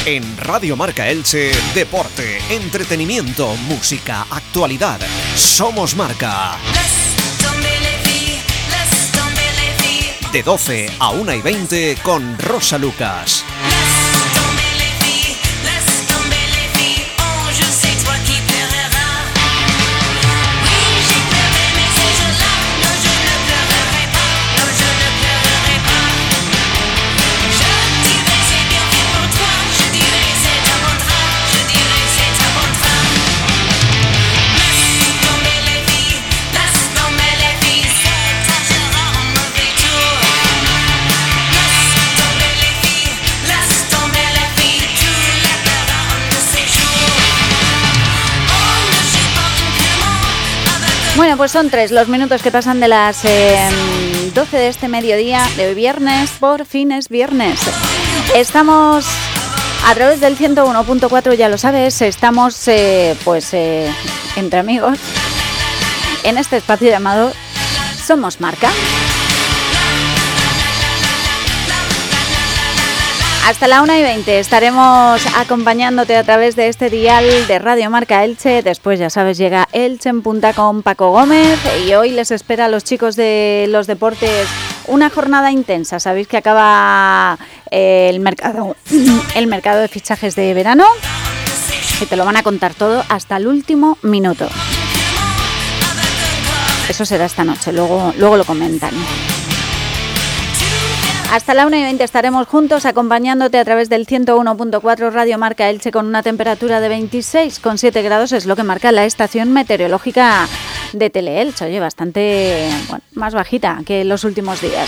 En Radio Marca Elche, deporte, entretenimiento, música, actualidad. Somos Marca. De 12 a 1:20 con Rosa Lucas. Bueno, pues son 3 los minutos que pasan de las 12 de este mediodía de viernes, por fin es viernes. Estamos a través del 101.4, ya lo sabes, estamos entre amigos en este espacio llamado Somos Marca. Hasta la 1:20 estaremos acompañándote a través de este dial de Radio Marca Elche. Después, ya sabes, llega Elche en Punta con Paco Gómez y hoy les espera a los chicos de los deportes una jornada intensa. Sabéis que acaba el mercado de fichajes de verano, que te lo van a contar todo hasta el último minuto. Eso será esta noche, luego lo comentan. Hasta la 1:20 estaremos juntos acompañándote a través del 101.4 Radio Marca Elche con una temperatura de 26,7 grados, es lo que marca la estación meteorológica de Teleelche. Oye, bastante más bajita que los últimos días.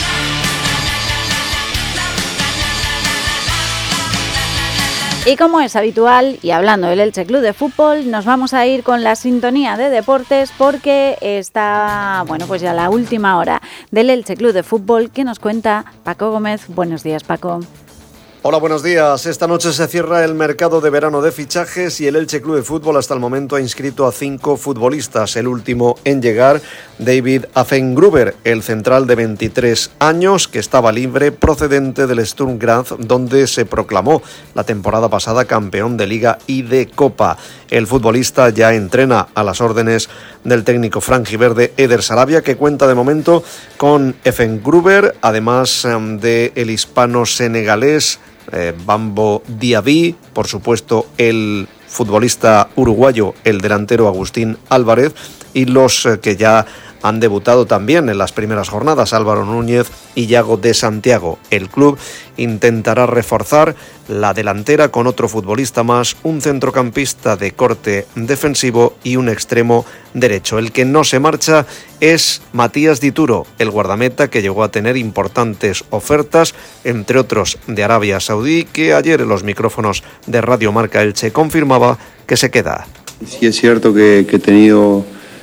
Y como es habitual, y hablando del Elche Club de Fútbol, nos vamos a ir con la sintonía de deportes porque está, pues ya la última hora del Elche Club de Fútbol que nos cuenta Paco Gómez. Buenos días, Paco. Hola, buenos días. Esta noche se cierra el mercado de verano de fichajes y el Elche Club de Fútbol hasta el momento ha inscrito a 5 futbolistas. El último en llegar, David Affengruber, el central de 23 años que estaba libre procedente del Sturm Graz, donde se proclamó la temporada pasada campeón de Liga y de Copa. El futbolista ya entrena a las órdenes del técnico franjiverde Eder Sarabia, que cuenta de momento con Affengruber, además del hispano-senegalés Bambo Diaby, por supuesto el futbolista uruguayo, el delantero Agustín Álvarez, y los que ya han debutado también en las primeras jornadas, Álvaro Núñez y Yago de Santiago. El club intentará reforzar la delantera con otro futbolista más, un centrocampista de corte defensivo y un extremo derecho. El que no se marcha es Matías Dituro, el guardameta que llegó a tener importantes ofertas, entre otros de Arabia Saudí, que ayer en los micrófonos de Radio Marca Elche confirmaba que se queda. Sí, es cierto que he tenido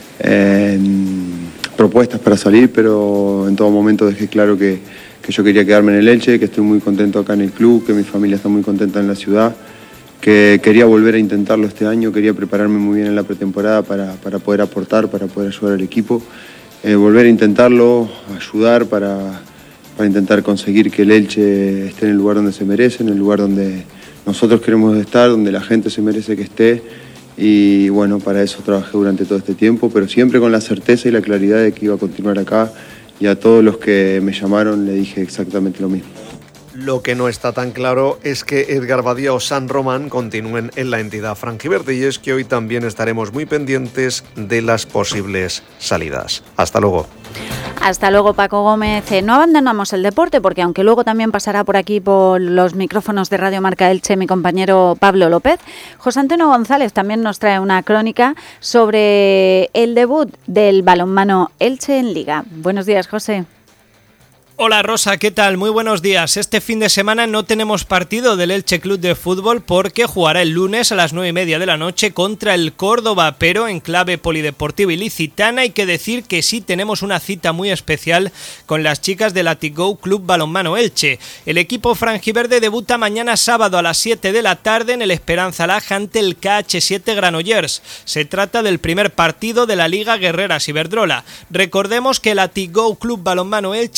propuestas para salir, pero en todo momento dejé claro que yo quería quedarme en el Elche, que estoy muy contento acá en el club, que mi familia está muy contenta en la ciudad, que quería volver a intentarlo este año, quería prepararme muy bien en la pretemporada para poder aportar, para poder ayudar al equipo, volver a intentarlo, ayudar para intentar conseguir que el Elche esté en el lugar donde se merece, en el lugar donde nosotros queremos estar, donde la gente se merece que esté. Y bueno, para eso trabajé durante todo este tiempo, pero siempre con la certeza y la claridad de que iba a continuar acá, y a todos los que me llamaron le dije exactamente lo mismo. Lo que no está tan claro es que Edgar Badía o San Román continúen en la entidad franjiverde, y es que hoy también estaremos muy pendientes de las posibles salidas. Hasta luego. Hasta luego, Paco Gómez. No abandonamos el deporte porque aunque luego también pasará por aquí por los micrófonos de Radio Marca Elche mi compañero Pablo López, José Antonio González también nos trae una crónica sobre el debut del balonmano Elche en Liga. Buenos días, José. Hola Rosa, ¿qué tal? Muy buenos días. Este fin de semana no tenemos partido del Elche Club de Fútbol porque jugará el lunes a las 9:30 de la noche contra el Córdoba, pero en clave polideportiva ilicitana. Hay que decir que sí tenemos una cita muy especial con las chicas del Atigou Club Balonmano Elche. El equipo franjiverde debuta mañana sábado a las 7 de la tarde en el Esperanza Laja ante el KH7 Granollers. Se trata del primer partido de la Liga Guerreras Iberdrola. Recordemos que el Atigou Club Balonmano Elche es el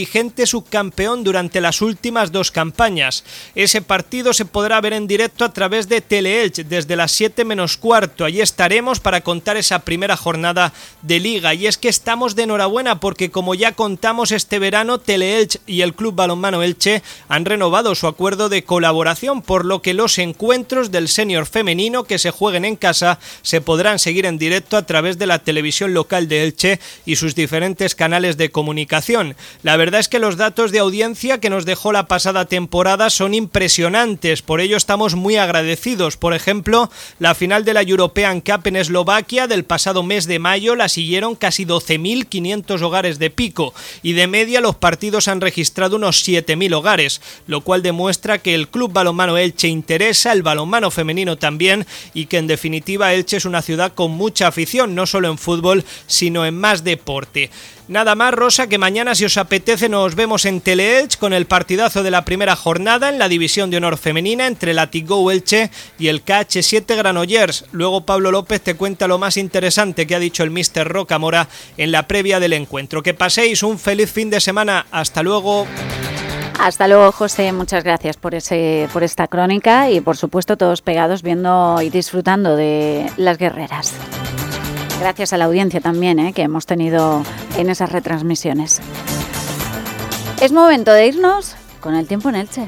vigente subcampeón durante las últimas 2 campañas. Ese partido se podrá ver en directo a través de Teleelch desde las 7 menos cuarto. Allí estaremos para contar esa primera jornada de Liga. Y es que estamos de enhorabuena porque, como ya contamos este verano, Teleelch y el Club Balonmano Elche han renovado su acuerdo de colaboración, por lo que los encuentros del senior femenino que se jueguen en casa se podrán seguir en directo a través de la televisión local de Elche y sus diferentes canales de comunicación. La verdad es que los datos de audiencia que nos dejó la pasada temporada son impresionantes, por ello estamos muy agradecidos. Por ejemplo, la final de la European Cup en Eslovaquia del pasado mes de mayo la siguieron casi 12.500 hogares de pico y de media los partidos han registrado unos 7.000 hogares, lo cual demuestra que el Club Balonmano Elche interesa, el balonmano femenino también, y que en definitiva Elche es una ciudad con mucha afición, no solo en fútbol, sino en más deporte. Nada más, Rosa, que mañana, si os apetece, nos vemos en Teleelch con el partidazo de la primera jornada en la División de Honor Femenina entre el Atigou Elche y el KH7 Granollers. Luego Pablo López te cuenta lo más interesante que ha dicho el míster Rocamora en la previa del encuentro. Que paséis un feliz fin de semana. Hasta luego. Hasta luego, José. Muchas gracias por esta crónica y, por supuesto, todos pegados viendo y disfrutando de las guerreras. Gracias a la audiencia también, que hemos tenido en esas retransmisiones. Es momento de irnos con el tiempo en Elche.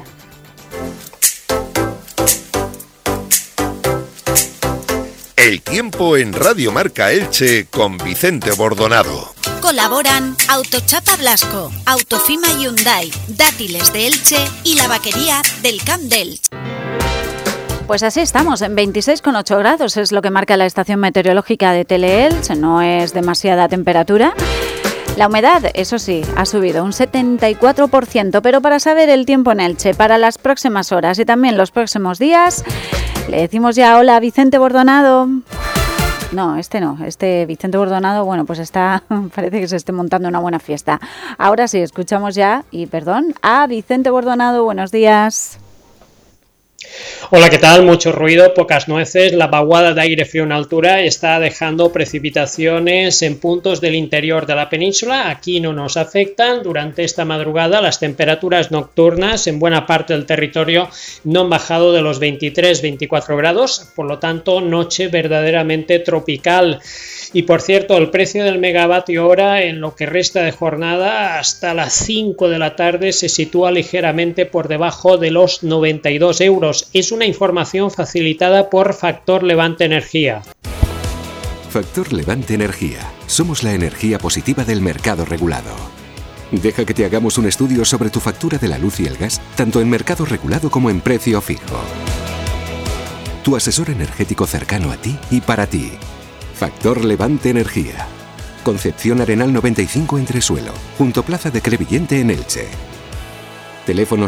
El tiempo en Radio Marca Elche con Vicente Bordonado. Colaboran Autochapa Blasco, Autofima Hyundai, Dátiles de Elche y la vaquería del Camp d'Elche. Pues así estamos, en 26,8 grados es lo que marca la estación meteorológica de Teleelch, no es demasiada temperatura. La humedad, eso sí, ha subido un 74%, pero para saber el tiempo en Elche para las próximas horas y también los próximos días, le decimos ya hola a Vicente Bordonado. No, este Vicente Bordonado, bueno, pues parece que se esté montando una buena fiesta. Ahora sí, escuchamos ya, a Vicente Bordonado, buenos días. Hola, ¿qué tal? Mucho ruido, pocas nueces. La vaguada de aire frío en altura está dejando precipitaciones en puntos del interior de la península. Aquí no nos afectan. Durante esta madrugada las temperaturas nocturnas en buena parte del territorio no han bajado de los 23-24 grados, por lo tanto noche verdaderamente tropical. Y por cierto, el precio del megavatio hora en lo que resta de jornada hasta las 5 de la tarde se sitúa ligeramente por debajo de los 92 euros. Es una información facilitada por Factor Levante Energía. Factor Levante Energía. Somos la energía positiva del mercado regulado. Deja que te hagamos un estudio sobre tu factura de la luz y el gas, tanto en mercado regulado como en precio fijo. Tu asesor energético cercano a ti y para ti. Factor Levante Energía. Concepción Arenal 95 Entresuelo, junto Plaza de Crevillente en Elche. Teléfono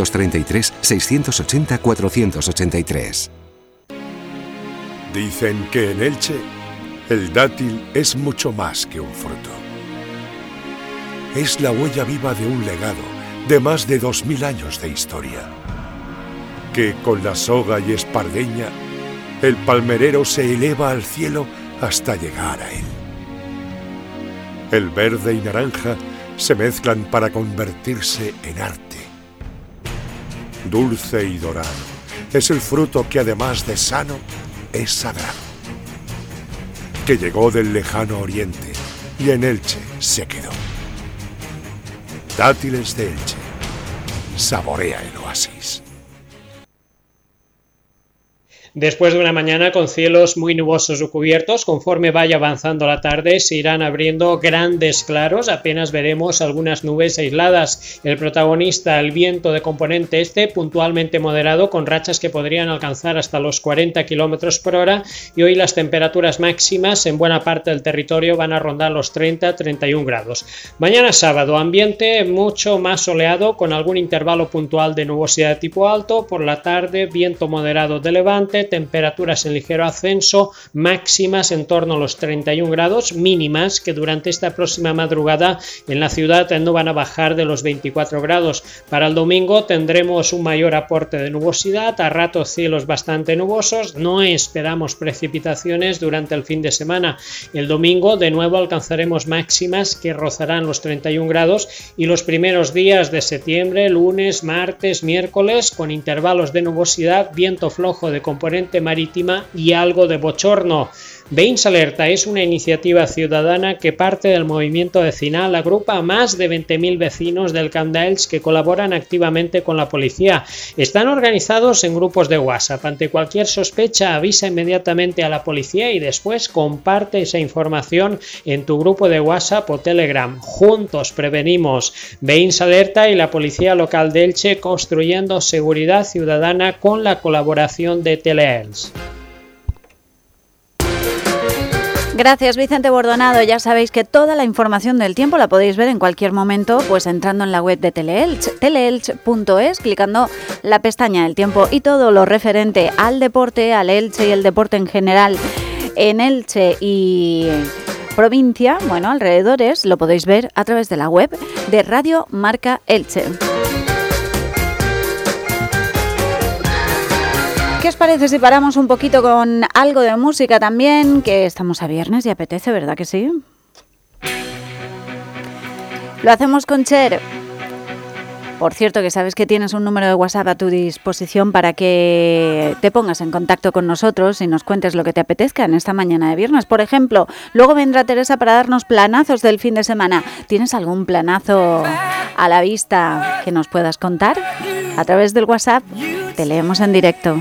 633-680-483. Dicen que en Elche el dátil es mucho más que un fruto. Es la huella viva de un legado de más de 2000 años de historia. Que con la soga y espardeña, el palmerero se eleva al cielo hasta llegar a él. El verde y naranja se mezclan para convertirse en arte. Dulce y dorado, es el fruto que además de sano, es sagrado. Que llegó del lejano oriente y en Elche se quedó. Dátiles de Elche. Saborea el oasis. Después de una mañana con cielos muy nubosos o cubiertos, conforme vaya avanzando la tarde se irán abriendo grandes claros, apenas veremos algunas nubes aisladas. El protagonista, el viento de componente este, puntualmente moderado, con rachas que podrían alcanzar hasta los 40 km por hora, y hoy las temperaturas máximas en buena parte del territorio van a rondar los 30-31 grados. Mañana sábado, ambiente mucho más soleado, con algún intervalo puntual de nubosidad de tipo alto. Por la tarde, viento moderado de levante, norte, temperaturas en ligero ascenso, máximas en torno a los 31 grados, mínimas que durante esta próxima madrugada en la ciudad no van a bajar de los 24 grados. Para el domingo tendremos un mayor aporte de nubosidad, a ratos cielos bastante nubosos, no esperamos precipitaciones durante el fin de semana. El domingo de nuevo alcanzaremos máximas que rozarán los 31 grados y los primeros días de septiembre, lunes, martes, miércoles, con intervalos de nubosidad, viento flojo de componente marítima y algo de bochorno. Veïns Alerta es una iniciativa ciudadana que parte del movimiento vecinal, agrupa a más de 20.000 vecinos del Camp d'Elx que colaboran activamente con la policía. Están organizados en grupos de WhatsApp. Ante cualquier sospecha, avisa inmediatamente a la policía y después comparte esa información en tu grupo de WhatsApp o Telegram. Juntos prevenimos. Veïns Alerta y la Policía Local de Elche, construyendo seguridad ciudadana con la colaboración de Teleelch. Gracias, Vicente Bordonado. Ya sabéis que toda la información del tiempo la podéis ver en cualquier momento, pues entrando en la web de Teleelch, teleelch.es, clicando la pestaña del tiempo, y todo lo referente al deporte, al Elche y el deporte en general en Elche y provincia, bueno, alrededores, lo podéis ver a través de la web de Radio Marca Elche. ¿Qué os parece si paramos un poquito con algo de música también? Que estamos a viernes y apetece, ¿verdad que sí? Lo hacemos con Cher. Por cierto, que sabes que tienes un número de WhatsApp a tu disposición para que te pongas en contacto con nosotros y nos cuentes lo que te apetezca en esta mañana de viernes. Por ejemplo, luego vendrá Teresa para darnos planazos del fin de semana. ¿Tienes algún planazo a la vista que nos puedas contar? A través del WhatsApp te leemos en directo.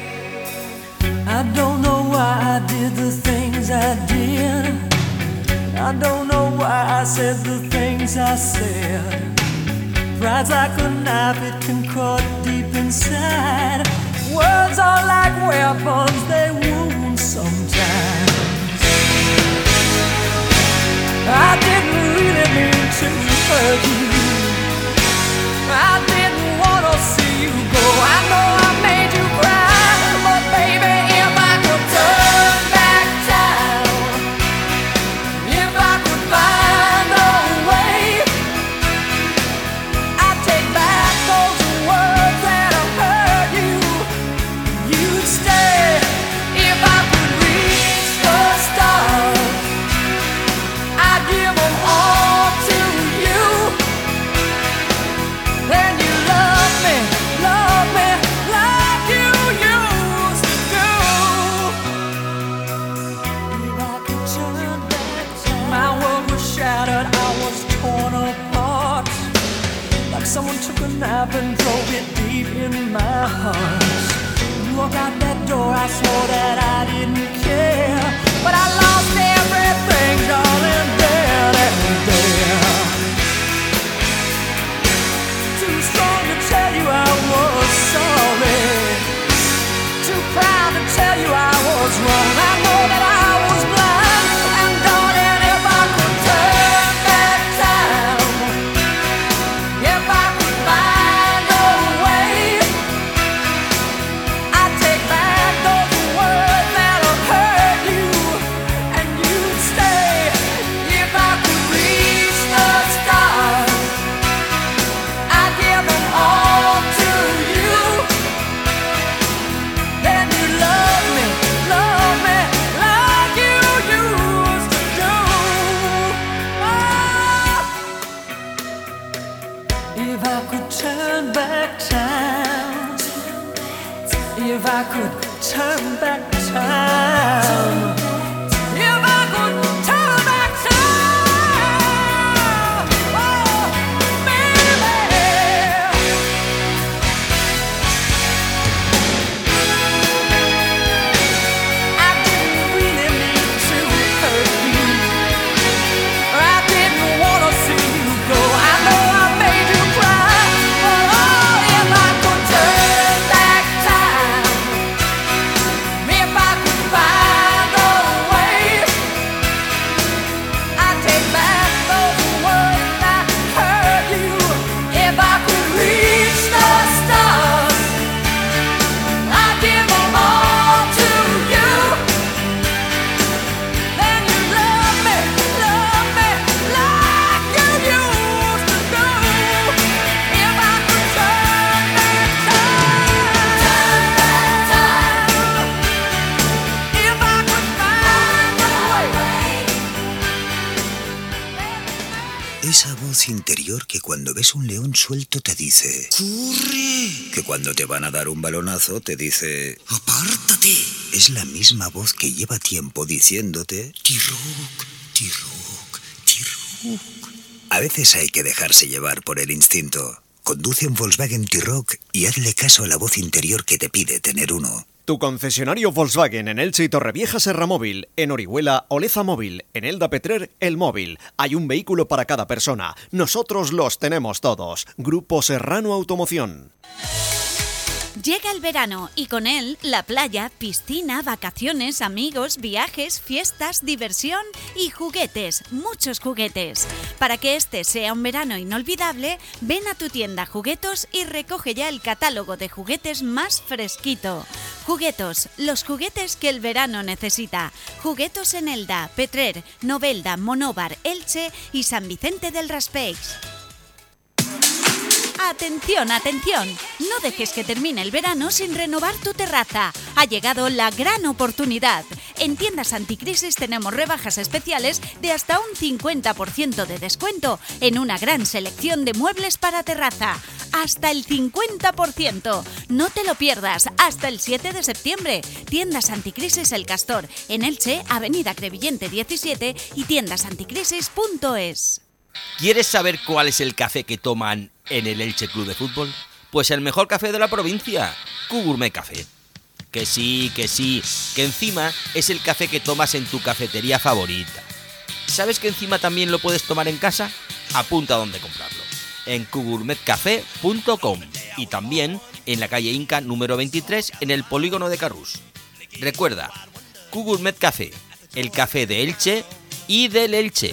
I don't know why I did the things I did. I don't know why I said the things I said. Pride's like a knife, it can cut deep inside. Words are like weapons, they wound sometimes. I didn't really mean to hurt you. I didn't want to see you go. I know I made you cry, but baby, if I could turn back time, if I could find a way, I'd take back those words that have hurt you. You'd stay. If I could reach the stars, I'd give them all to you. Then you love me like you used to do. If I could turn back time, my world was shattered, I was torn apart. Like someone took a knife and drove it deep in my heart. You walk out that door, I swore that I didn't care, but I lost everything, darling, then and there. Too strong to tell you I was sorry, too proud to tell you I was wrong. I know that I was blind, and darling, if I could turn back time, if I could find a way, I'd take back those words that have hurt you, and you'd stay. If I could reach the stars, I'd give them all to you. Then you love me like you used to do. Oh. If I could turn back time, if I could turn back time, if I could turn back time, oh, baby. I didn't really mean to hurt you. I didn't want to see you go. I know I made you cry, but oh, if I could turn back time, if I could find a voz interior que cuando ves un león suelto te dice ¡corre! Que cuando te van a dar un balonazo te dice ¡apártate! Es la misma voz que lleva tiempo diciéndote T-Rock, T-Rock, T-Rock. A veces hay que dejarse llevar por el instinto. Conduce un Volkswagen T-Rock y hazle caso a la voz interior que te pide tener uno. Tu concesionario Volkswagen en Elche y Torrevieja Serra Móvil, en Orihuela Oleza Móvil, en Elda Petrer El Móvil. Hay un vehículo para cada persona. Nosotros los tenemos todos. Grupo Serrano Automoción. Llega el verano y con él la playa, piscina, vacaciones, amigos, viajes, fiestas, diversión y juguetes, muchos juguetes. Para que este sea un verano inolvidable, ven a tu tienda Juguetos y recoge ya el catálogo de juguetes más fresquito. Juguetos, los juguetes que el verano necesita. Juguetos en Elda, Petrer, Novelda, Monóvar, Elche y San Vicente del Raspeig. ¡Atención, atención! No dejes que termine el verano sin renovar tu terraza. Ha llegado la gran oportunidad. En Tiendas Anticrisis tenemos rebajas especiales de hasta un 50% de descuento en una gran selección de muebles para terraza. ¡Hasta el 50%! No te lo pierdas, hasta el 7 de septiembre. Tiendas Anticrisis El Castor, en Elche, Avenida Crevillente 17 y tiendasanticrisis.es. ¿Quieres saber cuál es el café que toman en el Elche Club de Fútbol? Pues el mejor café de la provincia, Q-Gourmet Café. Que sí, que encima es el café que tomas en tu cafetería favorita. ¿Sabes que encima también lo puedes tomar en casa? Apunta a dónde comprarlo. En qgourmetcafé.com y también en la calle Inca número 23 en el polígono de Carrús. Recuerda, Q-Gourmet Café, el café de Elche y del Elche.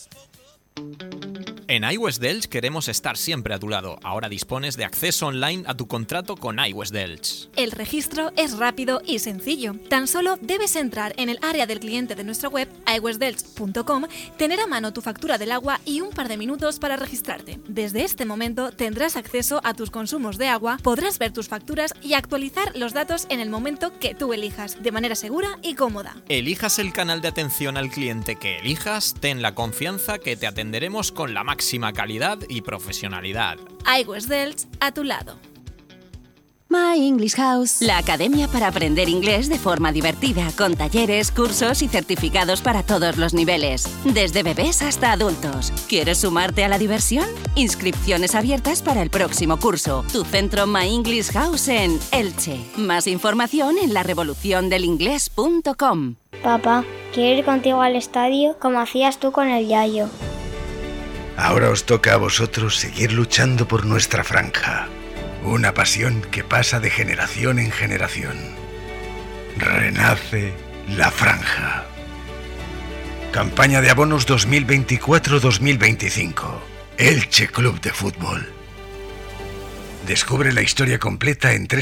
En iWest Delch queremos estar siempre a tu lado. Ahora dispones de acceso online a tu contrato con iWest Delch. El registro es rápido y sencillo. Tan solo debes entrar en el área del cliente de nuestra web, iwestdelch.com, tener a mano tu factura del agua y un par de minutos para registrarte. Desde este momento tendrás acceso a tus consumos de agua, podrás ver tus facturas y actualizar los datos en el momento que tú elijas, de manera segura y cómoda. Elijas el canal de atención al cliente que elijas, ten la confianza que te atenderemos con la máxima calidad y profesionalidad. iWest Delch, a tu lado. My English House, la academia para aprender inglés de forma divertida, con talleres, cursos y certificados para todos los niveles, desde bebés hasta adultos. ¿Quieres sumarte a la diversión? Inscripciones abiertas para el próximo curso. Tu centro My English House en Elche. Más información en larevoluciondelingles.com. Papá, quiero ir contigo al estadio como hacías tú con el Yayo. Ahora os toca a vosotros seguir luchando por nuestra franja. Una pasión que pasa de generación en generación. Renace la franja. Campaña de abonos 2024-2025. Elche Club de Fútbol. Descubre la historia completa en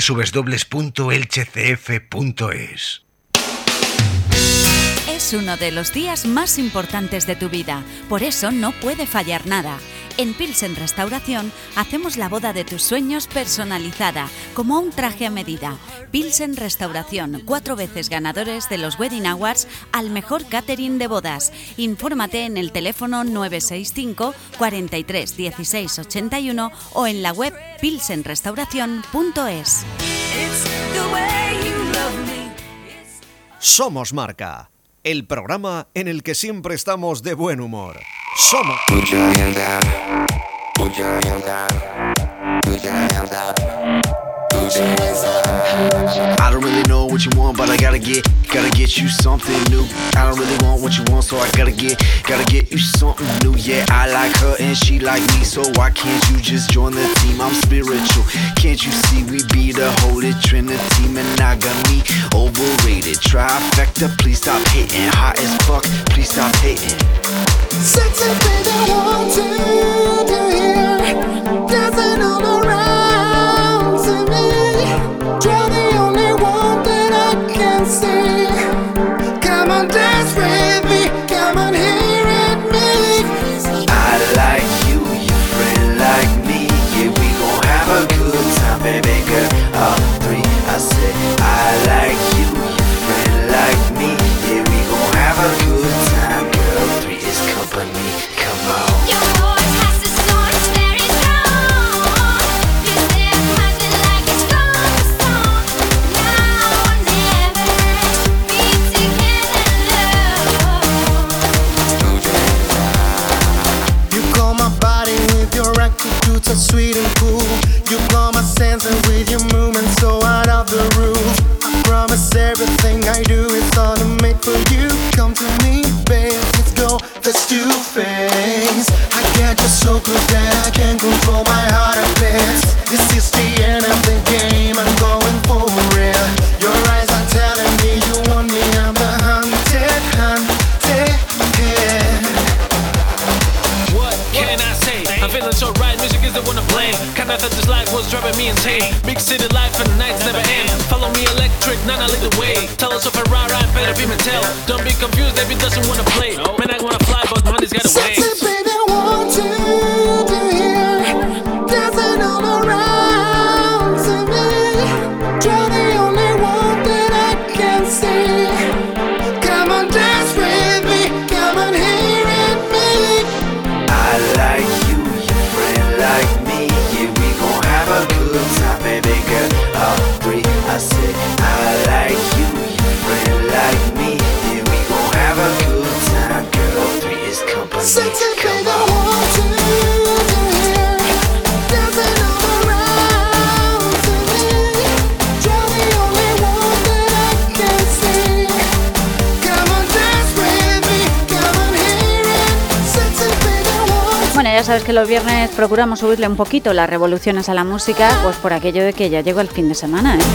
www.elchecf.es. Es uno de los días más importantes de tu vida, por eso no puede fallar nada. En Pilsen Restauración hacemos la boda de tus sueños personalizada, como un traje a medida. Pilsen Restauración, 4 veces ganadores de los Wedding Awards al mejor catering de bodas. Infórmate en el teléfono 965 43 16 81 o en la web pilsenrestauración.es. Somos Marca, el programa en el que siempre estamos de buen humor. Somos... I don't really know what you want, but I gotta get you something new. I don't really want what you want, so I gotta get you something new. Yeah, I like her and she like me, so why can't you just join the team? I'm spiritual, can't you see we be the Holy Trinity? Monogamy, overrated, trifecta, please stop hating. Hot as fuck, please stop hating. Sexy thing I want to hear, dancing all around to me. You're the only one that I can see. Come on, dance with me, come on, here at me. I like you, your friend like me. Yeah, we gon' have a good time, baby girl. 3, I said I like you, your friend like me. Yeah, we gon' have a good time, girl. 3 is company, come on. Your voice has to trick, now I lead the way. Tell us if I ride, better be Mattel. Don't be confused, baby doesn't wanna play. Man, I wanna fly, but money's got away. Sexy baby, I want you to hear, dancing all around to me. You're the only one that I can see. Come on, dance with me, come on, here at me. I like you, your friend like me. Yeah, we gon' have a good time, baby girl. All three, I said, I like you, your friend like me. Yeah, we gon' have a good time, girl. All three is company. Sexy baby, I want you to hear, dancing all around to me. You're the only one that I can see. Come on, dance with me, come on, hear it. Sexy baby, I want. Bueno, ya sabes que los viernes procuramos subirle un poquito las revoluciones a la música, pues por aquello de que ya llegó el fin de semana, ¿eh?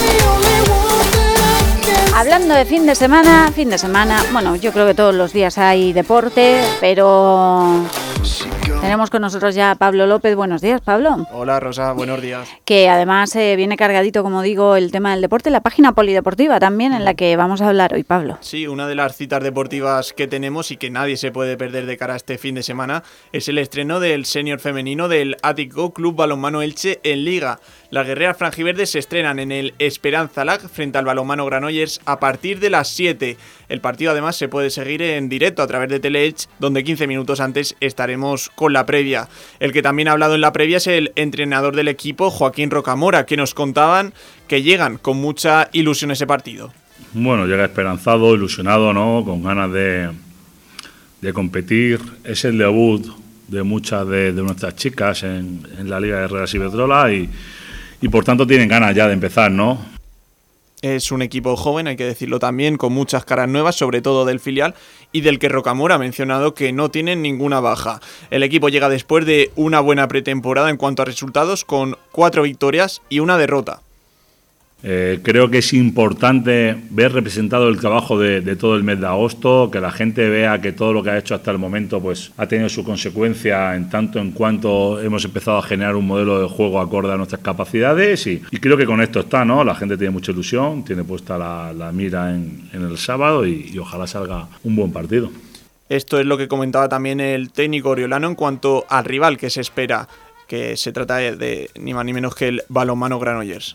Hablando de fin de semana, bueno, yo creo que todos los días hay deporte, pero tenemos con nosotros ya a Pablo López. Buenos días, Pablo. Hola, Rosa, buenos días. Que además viene cargadito, como digo, el tema del deporte, la página polideportiva también, en la que vamos a hablar hoy, Pablo. Sí, una de las citas deportivas que tenemos y que nadie se puede perder de cara a este fin de semana es el estreno del senior femenino del Ático Club Balonmano Elche en Liga. Las guerreras franjiverdes se estrenan en el Esperanza Lag frente al Balonmano Granollers a partir de las 7. El partido además se puede seguir en directo a través de Teleelch, donde 15 minutos antes estaremos con la previa. El que también ha hablado en la previa es el entrenador del equipo, Joaquín Rocamora, que nos contaban que llegan con mucha ilusión a ese partido. Bueno, llega esperanzado, ilusionado, ¿no? Con ganas de competir. Es el debut de muchas de nuestras chicas en la Liga de Herreras Iberdrola y por tanto tienen ganas ya de empezar, ¿no? Es un equipo joven, hay que decirlo también, con muchas caras nuevas, sobre todo del filial, y del que Rocamora ha mencionado que no tienen ninguna baja. El equipo llega después de una buena pretemporada en cuanto a resultados, con 4 victorias y 1 derrota. Creo que es importante ver representado el trabajo de todo el mes de agosto, que la gente vea que todo lo que ha hecho hasta el momento pues ha tenido su consecuencia en tanto en cuanto hemos empezado a generar un modelo de juego acorde a nuestras capacidades y creo que con esto está, ¿no? La gente tiene mucha ilusión, tiene puesta la mira en el sábado y ojalá salga un buen partido. Esto es lo que comentaba también el técnico oriolano en cuanto al rival que se espera, que se trata de ni más ni menos que el Balonmano Granollers.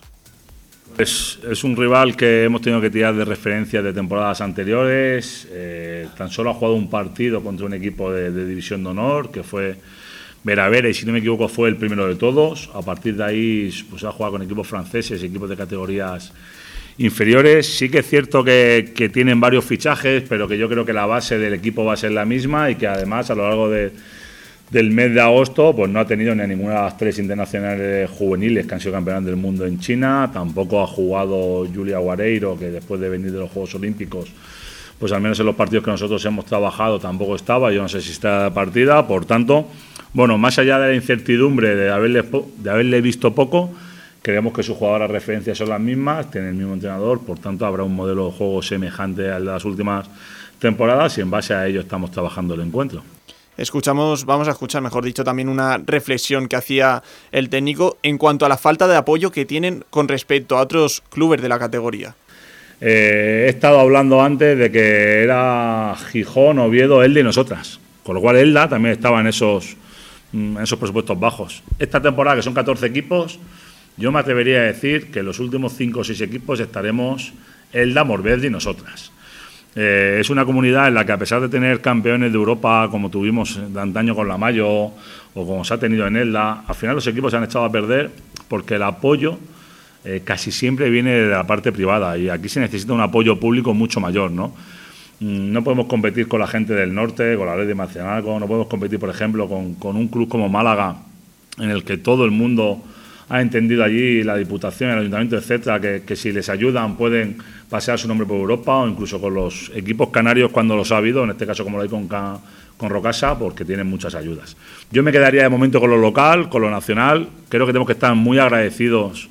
Es un rival que hemos tenido que tirar de referencias de temporadas anteriores. Tan solo ha jugado un partido contra un equipo de División de Honor, que fue Vera, y si no me equivoco fue el primero de todos. A partir de ahí pues ha jugado con equipos franceses y equipos de categorías inferiores. Sí que es cierto que tienen varios fichajes, pero que yo creo que la base del equipo va a ser la misma y que además a lo largo del mes de agosto pues no ha tenido ni a ninguna de las 3 internacionales juveniles que han sido campeonas del mundo en China. Tampoco ha jugado Julia Guareiro, que después de venir de los Juegos Olímpicos pues al menos en los partidos que nosotros hemos trabajado tampoco estaba. Yo no sé si está de partida. Por tanto, bueno, más allá de la incertidumbre de haberle visto poco, creemos que sus jugadoras de referencia son las mismas, tienen el mismo entrenador, por tanto habrá un modelo de juego semejante al de las últimas temporadas y en base a ello estamos trabajando el encuentro. Vamos a escuchar, mejor dicho, también una reflexión que hacía el técnico en cuanto a la falta de apoyo que tienen con respecto a otros clubes de la categoría. He estado hablando antes de que era Gijón, Oviedo, Elda y nosotras, con lo cual Elda también estaba en esos presupuestos bajos. Esta temporada, que son 14 equipos, yo me atrevería a decir que en los últimos 5 o 6 equipos estaremos Elda, Morbelda y nosotras. Es una comunidad en la que, a pesar de tener campeones de Europa como tuvimos de antaño con la Mayo o como se ha tenido en Elda, al final los equipos se han echado a perder porque el apoyo casi siempre viene de la parte privada y aquí se necesita un apoyo público mucho mayor, ¿no? No podemos competir con la gente del norte, con la Red de Marcianaco, no podemos competir, por ejemplo, con un club como Málaga, en el que todo el mundo ha entendido allí, la Diputación, el Ayuntamiento, etcétera, que si les ayudan pueden pasear su nombre por Europa, o incluso con los equipos canarios cuando los ha habido, en este caso como lo hay con Rocasa, porque tienen muchas ayudas. Yo me quedaría de momento con lo local, con lo nacional. Creo que tenemos que estar muy agradecidas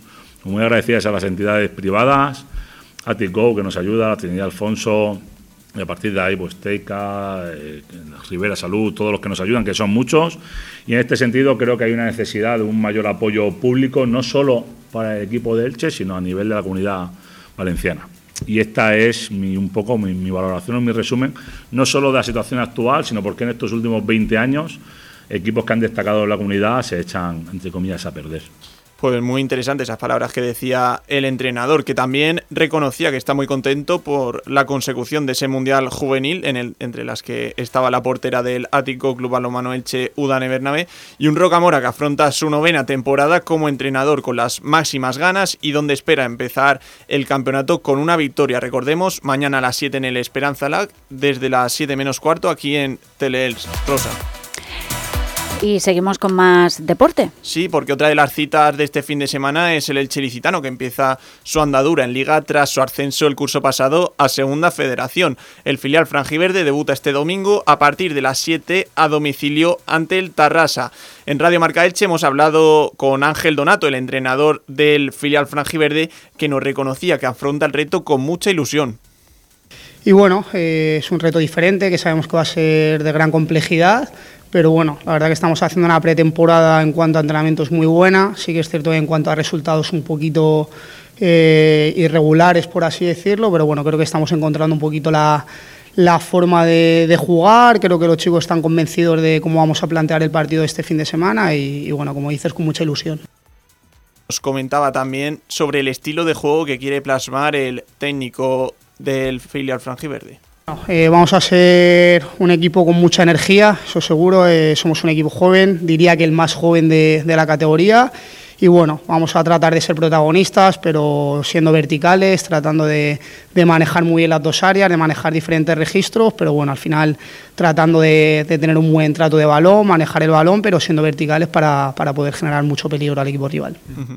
a las entidades privadas, a Tico, que nos ayuda, a Trinidad Alfonso, y a partir de ahí, pues Teica, Rivera Salud, todos los que nos ayudan, que son muchos. Y en este sentido creo que hay una necesidad de un mayor apoyo público, no solo para el equipo de Elche, sino a nivel de la comunidad valenciana. Y esta es un poco mi valoración o mi resumen, no solo de la situación actual, sino porque en estos últimos 20 años equipos que han destacado en la comunidad se echan, entre comillas, a perder. Pues muy interesantes esas palabras que decía el entrenador, que también reconocía que está muy contento por la consecución de ese Mundial Juvenil, entre las que estaba la portera del Ático Club Balonmano Elche, Udane Bernabé, y un Rocamora que afronta su 9ª temporada como entrenador con las máximas ganas y donde espera empezar el campeonato con una victoria. Recordemos, mañana a las 7 en el Esperanza Lag, desde las 7 menos cuarto aquí en Teleelch. Rosa. Y seguimos con más deporte. Sí, porque otra de las citas de este fin de semana es el Elche Ilicitano, que empieza su andadura en Liga tras su ascenso el curso pasado a Segunda Federación. El filial franjiverde debuta este domingo a partir de las 7 a domicilio ante el Tarrasa. En Radio Marca Elche hemos hablado con Ángel Donato, el entrenador del filial franjiverde, que nos reconocía que afronta el reto con mucha ilusión. Y bueno, es un reto diferente, que sabemos que va a ser de gran complejidad, pero bueno, la verdad que estamos haciendo una pretemporada en cuanto a entrenamientos muy buena. Sí que es cierto que en cuanto a resultados un poquito irregulares, por así decirlo, pero bueno, creo que estamos encontrando un poquito la forma de jugar. Creo que los chicos están convencidos de cómo vamos a plantear el partido de este fin de semana y bueno, como dices, con mucha ilusión. Nos comentaba también sobre el estilo de juego que quiere plasmar el técnico del filial franjiverde. Vamos a ser un equipo con mucha energía, eso seguro. Somos un equipo joven, diría que el más joven de la categoría. Y bueno, vamos a tratar de ser protagonistas, pero siendo verticales, tratando de manejar muy bien las dos áreas, de manejar diferentes registros, pero bueno, al final tratando de tener un buen trato de balón, manejar el balón, pero siendo verticales para poder generar mucho peligro al equipo rival.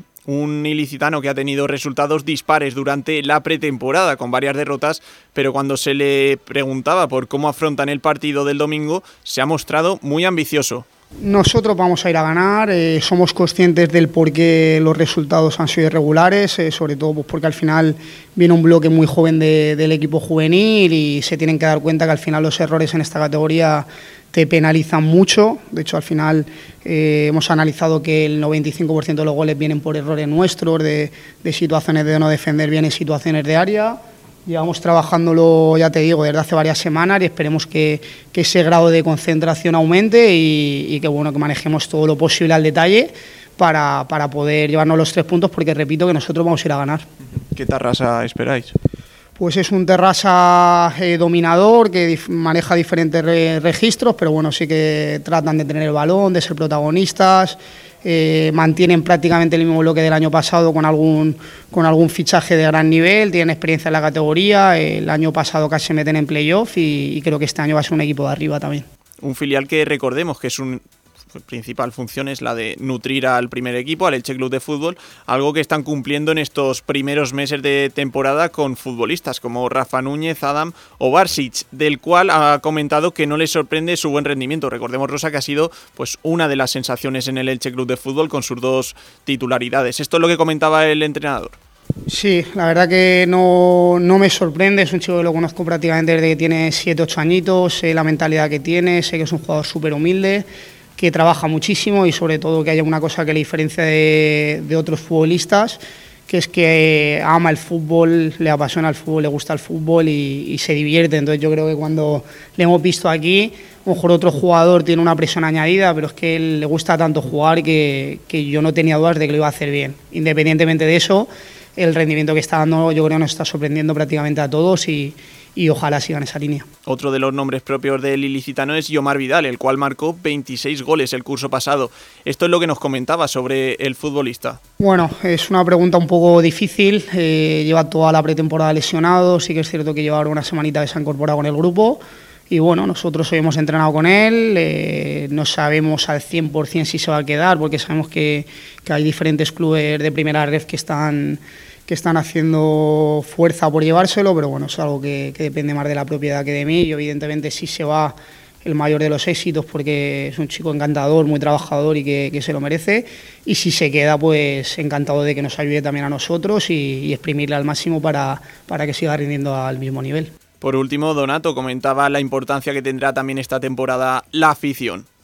Un ilicitano que ha tenido resultados dispares durante la pretemporada, con varias derrotas, pero cuando se le preguntaba por cómo afrontan el partido del domingo, se ha mostrado muy ambicioso. Nosotros vamos a ir a ganar, somos conscientes del por qué los resultados han sido irregulares, sobre todo pues porque al final viene un bloque muy joven del equipo juvenil y se tienen que dar cuenta que al final los errores en esta categoría te penalizan mucho. De hecho, al final hemos analizado que el 95% de los goles vienen por errores nuestros, de situaciones de no defender bien en situaciones de área. Llevamos trabajándolo, ya te digo, desde hace varias semanas y esperemos que ese grado de concentración aumente y que bueno, que manejemos todo lo posible al detalle para poder llevarnos los 3 puntos, porque repito que nosotros vamos a ir a ganar. ¿Qué Tarrasa esperáis? Pues es un Tarrasa dominador que maneja diferentes registros, pero bueno, sí que tratan de tener el balón, de ser protagonistas. Mantienen prácticamente el mismo bloque del año pasado con algún fichaje de gran nivel, tienen experiencia en la categoría. El año pasado casi se meten en playoff y creo que este año va a ser un equipo de arriba también. Un filial que recordemos que su principal función es la de nutrir al primer equipo, al Elche Club de Fútbol, algo que están cumpliendo en estos primeros meses de temporada con futbolistas como Rafa Núñez, Adam o Barsic, del cual ha comentado que no le sorprende su buen rendimiento. Recordemos, Rosa, que ha sido pues una de las sensaciones en el Elche Club de Fútbol con sus 2 titularidades. Esto es lo que comentaba el entrenador. Sí, la verdad que no me sorprende, es un chico que lo conozco prácticamente desde que tiene 7-8 añitos, sé la mentalidad que tiene, sé que es un jugador súper humilde, que trabaja muchísimo y sobre todo que haya una cosa que le diferencia de otros futbolistas, que es que ama el fútbol, le apasiona el fútbol, le gusta el fútbol y se divierte. Entonces yo creo que cuando le hemos visto aquí, a lo mejor otro jugador tiene una presión añadida, pero es que él le gusta tanto jugar que yo no tenía dudas de que lo iba a hacer bien. Independientemente de eso, el rendimiento que está dando yo creo que nos está sorprendiendo prácticamente a todos y ojalá sigan esa línea. Otro de los nombres propios del ilicitano es Yomar Vidal, el cual marcó 26 goles el curso pasado. Esto es lo que nos comentaba sobre el futbolista. Bueno, es una pregunta un poco difícil. Lleva toda la pretemporada lesionado, sí que es cierto que lleva ahora una semanita que se ha incorporado con el grupo. Y bueno, nosotros hoy hemos entrenado con él, no sabemos al 100% si se va a quedar, porque sabemos que hay diferentes clubes de primera red que están haciendo fuerza por llevárselo, pero bueno, es algo que depende más de la propiedad que de mí. Y evidentemente si se va, el mayor de los éxitos, porque es un chico encantador, muy trabajador y que se lo merece. Y si se queda, pues encantado de que nos ayude también a nosotros y exprimirle al máximo para que siga rindiendo al mismo nivel. Por último, Donato comentaba la importancia que tendrá también esta temporada la afición.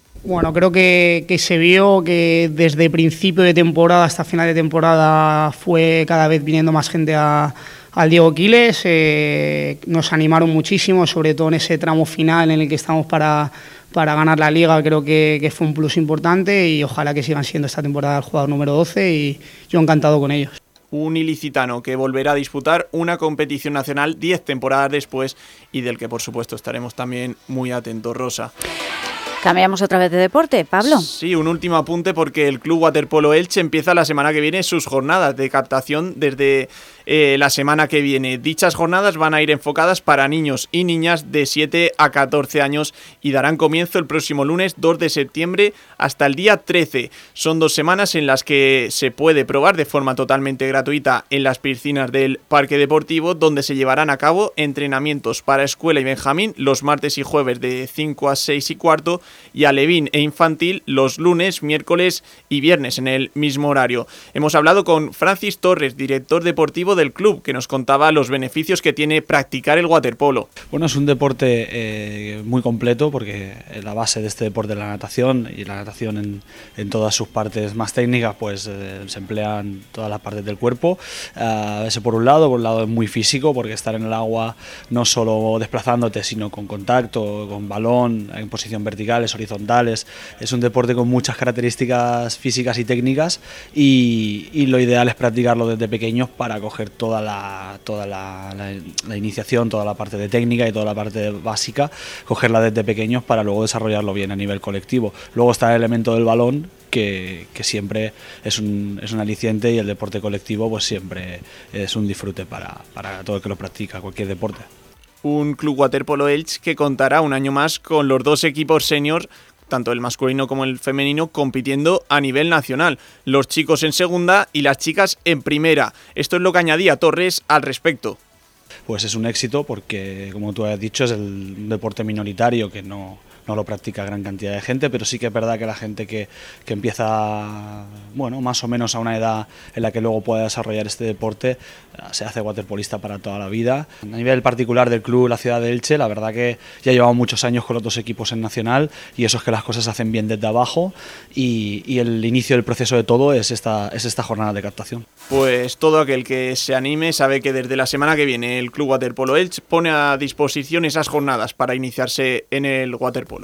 Bueno, creo que se vio que desde principio de temporada hasta final de temporada fue cada vez viniendo más gente al Diego Quiles. Nos animaron muchísimo, sobre todo en ese tramo final en el que estamos para ganar la Liga. Creo que fue un plus importante y ojalá que sigan siendo esta temporada el jugador número 12 y yo encantado con ellos. Un ilicitano que volverá a disputar una competición nacional 10 temporadas después y del que por supuesto estaremos también muy atentos, Rosa. Cambiamos otra vez de deporte, Pablo. Sí, un último apunte porque el Club Waterpolo Elche empieza la semana que viene sus jornadas de captación desde la semana que viene. Dichas jornadas van a ir enfocadas para niños y niñas de 7 a 14 años y darán comienzo el próximo lunes 2 de septiembre hasta el día 13. Son 2 semanas en las que se puede probar de forma totalmente gratuita en las piscinas del Parque Deportivo, donde se llevarán a cabo entrenamientos para escuela y benjamín los martes y jueves de 5 a 6 y cuarto y alevín e infantil los lunes, miércoles y viernes en el mismo horario. Hemos hablado con Francis Torres, director deportivo del club, que nos contaba los beneficios que tiene practicar el waterpolo. Bueno, es un deporte muy completo porque la base de este deporte es la natación y la natación en todas sus partes más técnicas pues se emplean todas las partes del cuerpo. Ese por un lado es muy físico porque estar en el agua no solo desplazándote sino con contacto, con balón, en posición verticales, horizontales. Es un deporte con muchas características físicas y técnicas y lo ideal es practicarlo desde pequeños para coger toda la iniciación, toda la parte de técnica y toda la parte básica, cogerla desde pequeños para luego desarrollarlo bien a nivel colectivo. Luego está el elemento del balón, que siempre es un aliciente y el deporte colectivo pues siempre es un disfrute para todo el que lo practica, cualquier deporte. Un Club Waterpolo Elche que contará un año más con los 2 equipos seniors, tanto el masculino como el femenino, compitiendo a nivel nacional. Los chicos en segunda y las chicas en primera. Esto es lo que añadía Torres al respecto. Pues es un éxito porque, como tú has dicho, es el deporte minoritario que no lo practica gran cantidad de gente, pero sí que es verdad que la gente que empieza, bueno, más o menos a una edad en la que luego pueda desarrollar este deporte, se hace waterpolista para toda la vida. A nivel particular del club, la ciudad de Elche, la verdad que ya llevamos muchos años con los 2 equipos en nacional y eso es que las cosas se hacen bien desde abajo y el inicio del proceso de todo es esta jornada de captación. Pues todo aquel que se anime sabe que desde la semana que viene el Club Waterpolo Elche pone a disposición esas jornadas para iniciarse en el waterpolo.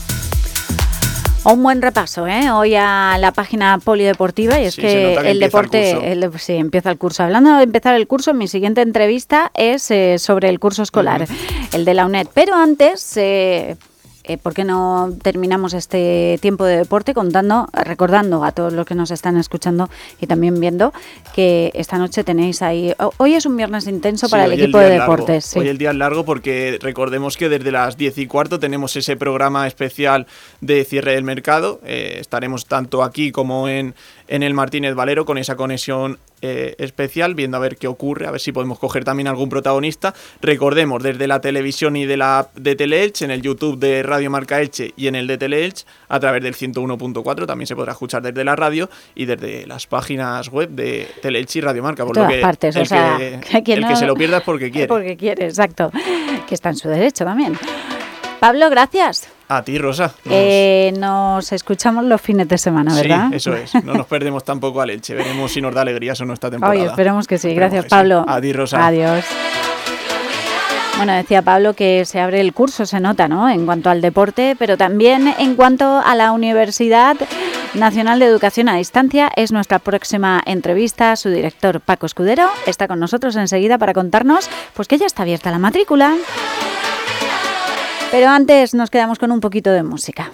Un buen repaso, hoy a la página polideportiva y es que el deporte sí, empieza el curso. Hablando de empezar el curso, mi siguiente entrevista es sobre el curso escolar, el de la UNED. Pero antes, ¿por qué no terminamos este tiempo de deporte recordando a todos los que nos están escuchando y también viendo que esta noche tenéis ahí... Hoy es un viernes intenso para el equipo de deportes. Sí. Hoy el día es largo porque recordemos que desde las 10:15 tenemos ese programa especial de cierre del mercado. Estaremos tanto aquí como en el Martínez Valero con esa conexión especial, viendo a ver qué ocurre, a ver si podemos coger también algún protagonista. Recordemos, desde la televisión y de la app de Teleelche, en el YouTube de Radio Marca Elche y en el de Teleelche, a través del 101.4, también se podrá escuchar desde la radio y desde las páginas web de Teleelche y Radio Marca. Por todas lo que partes, el que se lo pierda es porque quiere. Porque quiere, exacto. Que está en su derecho también. Pablo, gracias. A ti, Rosa. Nos escuchamos los fines de semana, ¿verdad? Sí, eso es. No nos perdemos tampoco al Elche. Veremos si nos da alegrías o no esta temporada. Oye, esperemos que sí. Gracias, Pablo. Sí. A ti, Rosa. Adiós. Bueno, decía Pablo que se abre el curso, se nota, ¿no?, en cuanto al deporte, pero también en cuanto a la Universidad Nacional de Educación a Distancia. Es nuestra próxima entrevista. Su director, Paco Escudero, está con nosotros enseguida para contarnos pues que ya está abierta la matrícula. Pero antes nos quedamos con un poquito de música.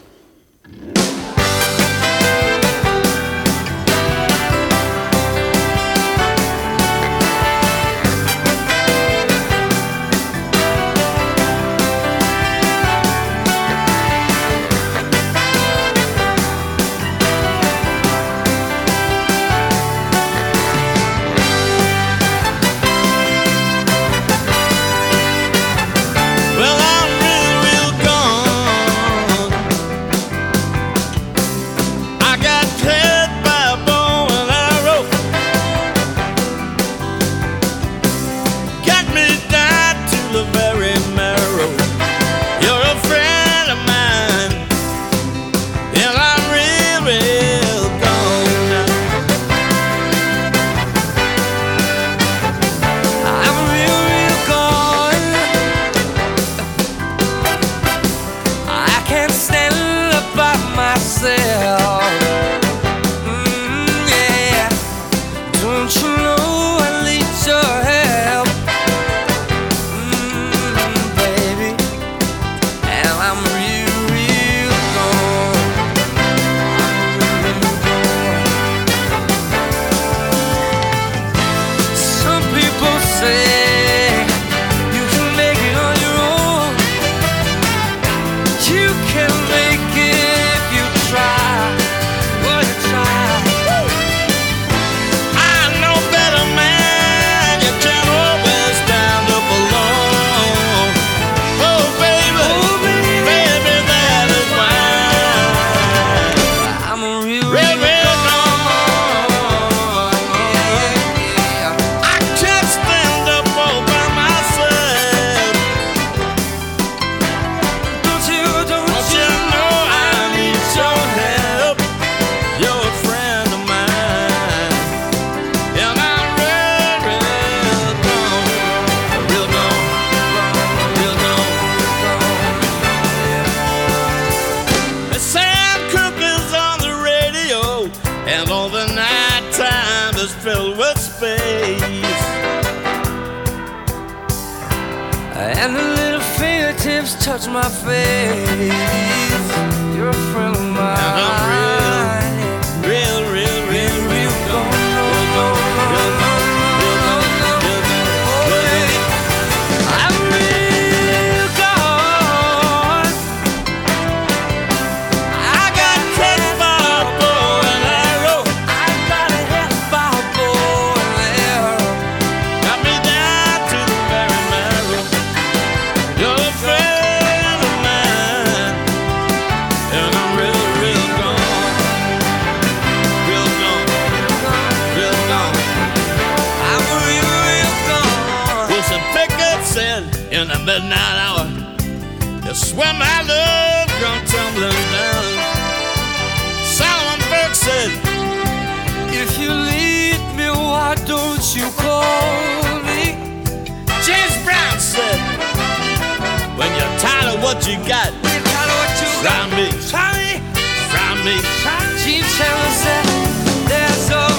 myself. Yeah. Don't you know I need your help, baby? And I'm real, real gone. Some people say you can make it on your own. You can make it if you try. Well, you try. I know better, man. You can't always stand up alone. Oh, baby, baby, that is why I'm a real, real gone. Yeah. I can't stand up all by myself. Don't you know I need your help? You're a friend of mine, and I'm real, real gone, real gone, real gone, yeah. The Sam Cooke is on the radio, and all the night time is filled with space. And the little fingertips touch my face. You're a friend of mine. And I'm real, real, real, real, real gone. Real gone, real gone, real gone, real gone. I'm real gone. I got touched by a bow and arrow. I got hit by a bow and arrow. Got me down to the very marrow. You're a friend of mine, and I'm real, real gone. Real gone, real gone. I'm real, real gone. Wilson Pickett said in the midnight hour, you swear my love come tumbling down. Solomon Burke said, if you leave me, why don't you call me? James Brown said, when you're tired of what you got, try me, try me, try me. Chief Taylor said, there's a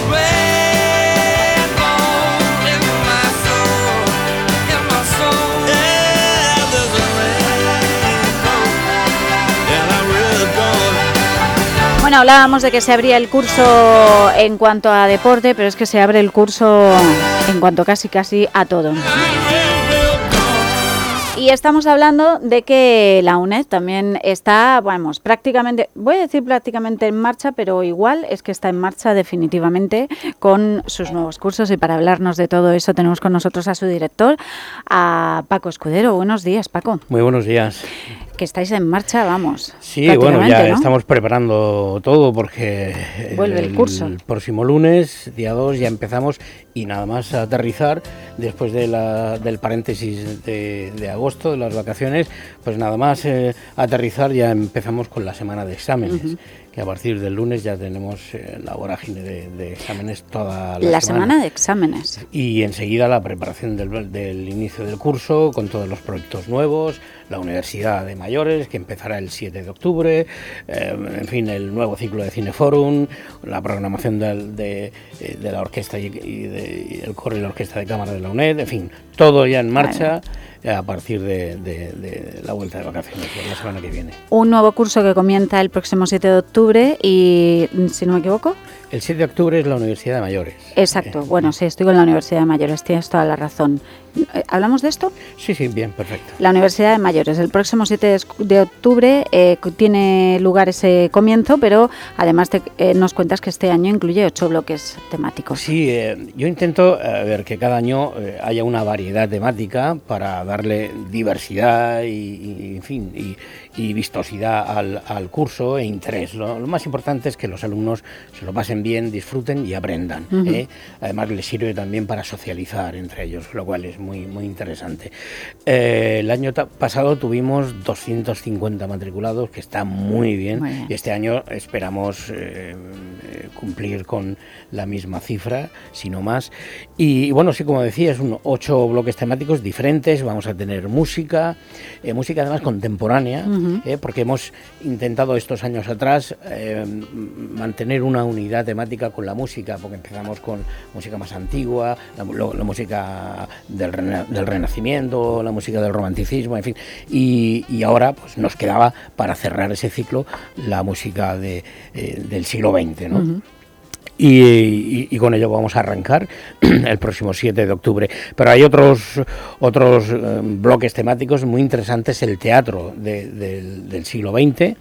rainbow in my soul, in my soul. Yeah, there's a rainbow, and I'm really gone. Bueno, hablábamos de que se abría el curso en cuanto a deporte, pero es que se abre el curso en cuanto casi a todo. Y estamos hablando de que la UNED también está, vamos, prácticamente, voy a decir prácticamente en marcha, pero igual es que está en marcha definitivamente con sus nuevos cursos. Y para hablarnos de todo eso tenemos con nosotros a su director, a Paco Escudero. Buenos días, Paco. Muy buenos días. Que estáis en marcha, vamos. Sí, bueno, ya ¿no? Estamos preparando todo porque vuelve el curso. El próximo lunes, día 2, ya empezamos y nada más aterrizar después de del paréntesis de agosto, de las vacaciones, pues nada más aterrizar ya empezamos con la semana de exámenes. Que a partir del lunes ya tenemos la vorágine de exámenes toda la semana de exámenes. Y enseguida la preparación del inicio del curso con todos los proyectos nuevos, la Universidad de Mayores, que empezará el 7 de octubre, en fin, el nuevo ciclo de Cineforum, la programación de la orquesta y el coro y la orquesta de cámara de la UNED, en fin, todo ya en marcha. A partir de la vuelta de vacaciones, la semana que viene. Un nuevo curso que comienza el próximo 7 de octubre y, si no me equivoco... El 7 de octubre es la Universidad de Mayores. Exacto, bueno, sí, estoy con la Universidad de Mayores, tienes toda la razón. ¿Hablamos de esto? Sí, bien, perfecto. La Universidad de Mayores, el próximo 7 de octubre tiene lugar ese comienzo, pero además nos cuentas que este año incluye 8 bloques temáticos. Sí, yo intento ver que cada año haya una variedad temática para darle diversidad y en fin, y vistosidad al curso e interés. Lo más importante es que los alumnos se lo pasen también disfruten y aprendan. Además les sirve también para socializar entre ellos, lo cual es muy, muy interesante. El año pasado tuvimos 250 matriculados, que está muy bien, y este año esperamos cumplir con la misma cifra, si no más. Y bueno, sí, como decía, es 8 bloques temáticos diferentes. Vamos a tener música además contemporánea, porque hemos intentado estos años atrás mantener una unidad temática con la música, porque empezamos con música más antigua, la música del Renacimiento, la música del Romanticismo, en fin, y ahora pues nos quedaba para cerrar ese ciclo la música del siglo XX, ¿no? Y con ello vamos a arrancar el próximo 7 de octubre. Pero hay otros bloques temáticos muy interesantes. El teatro del siglo XX.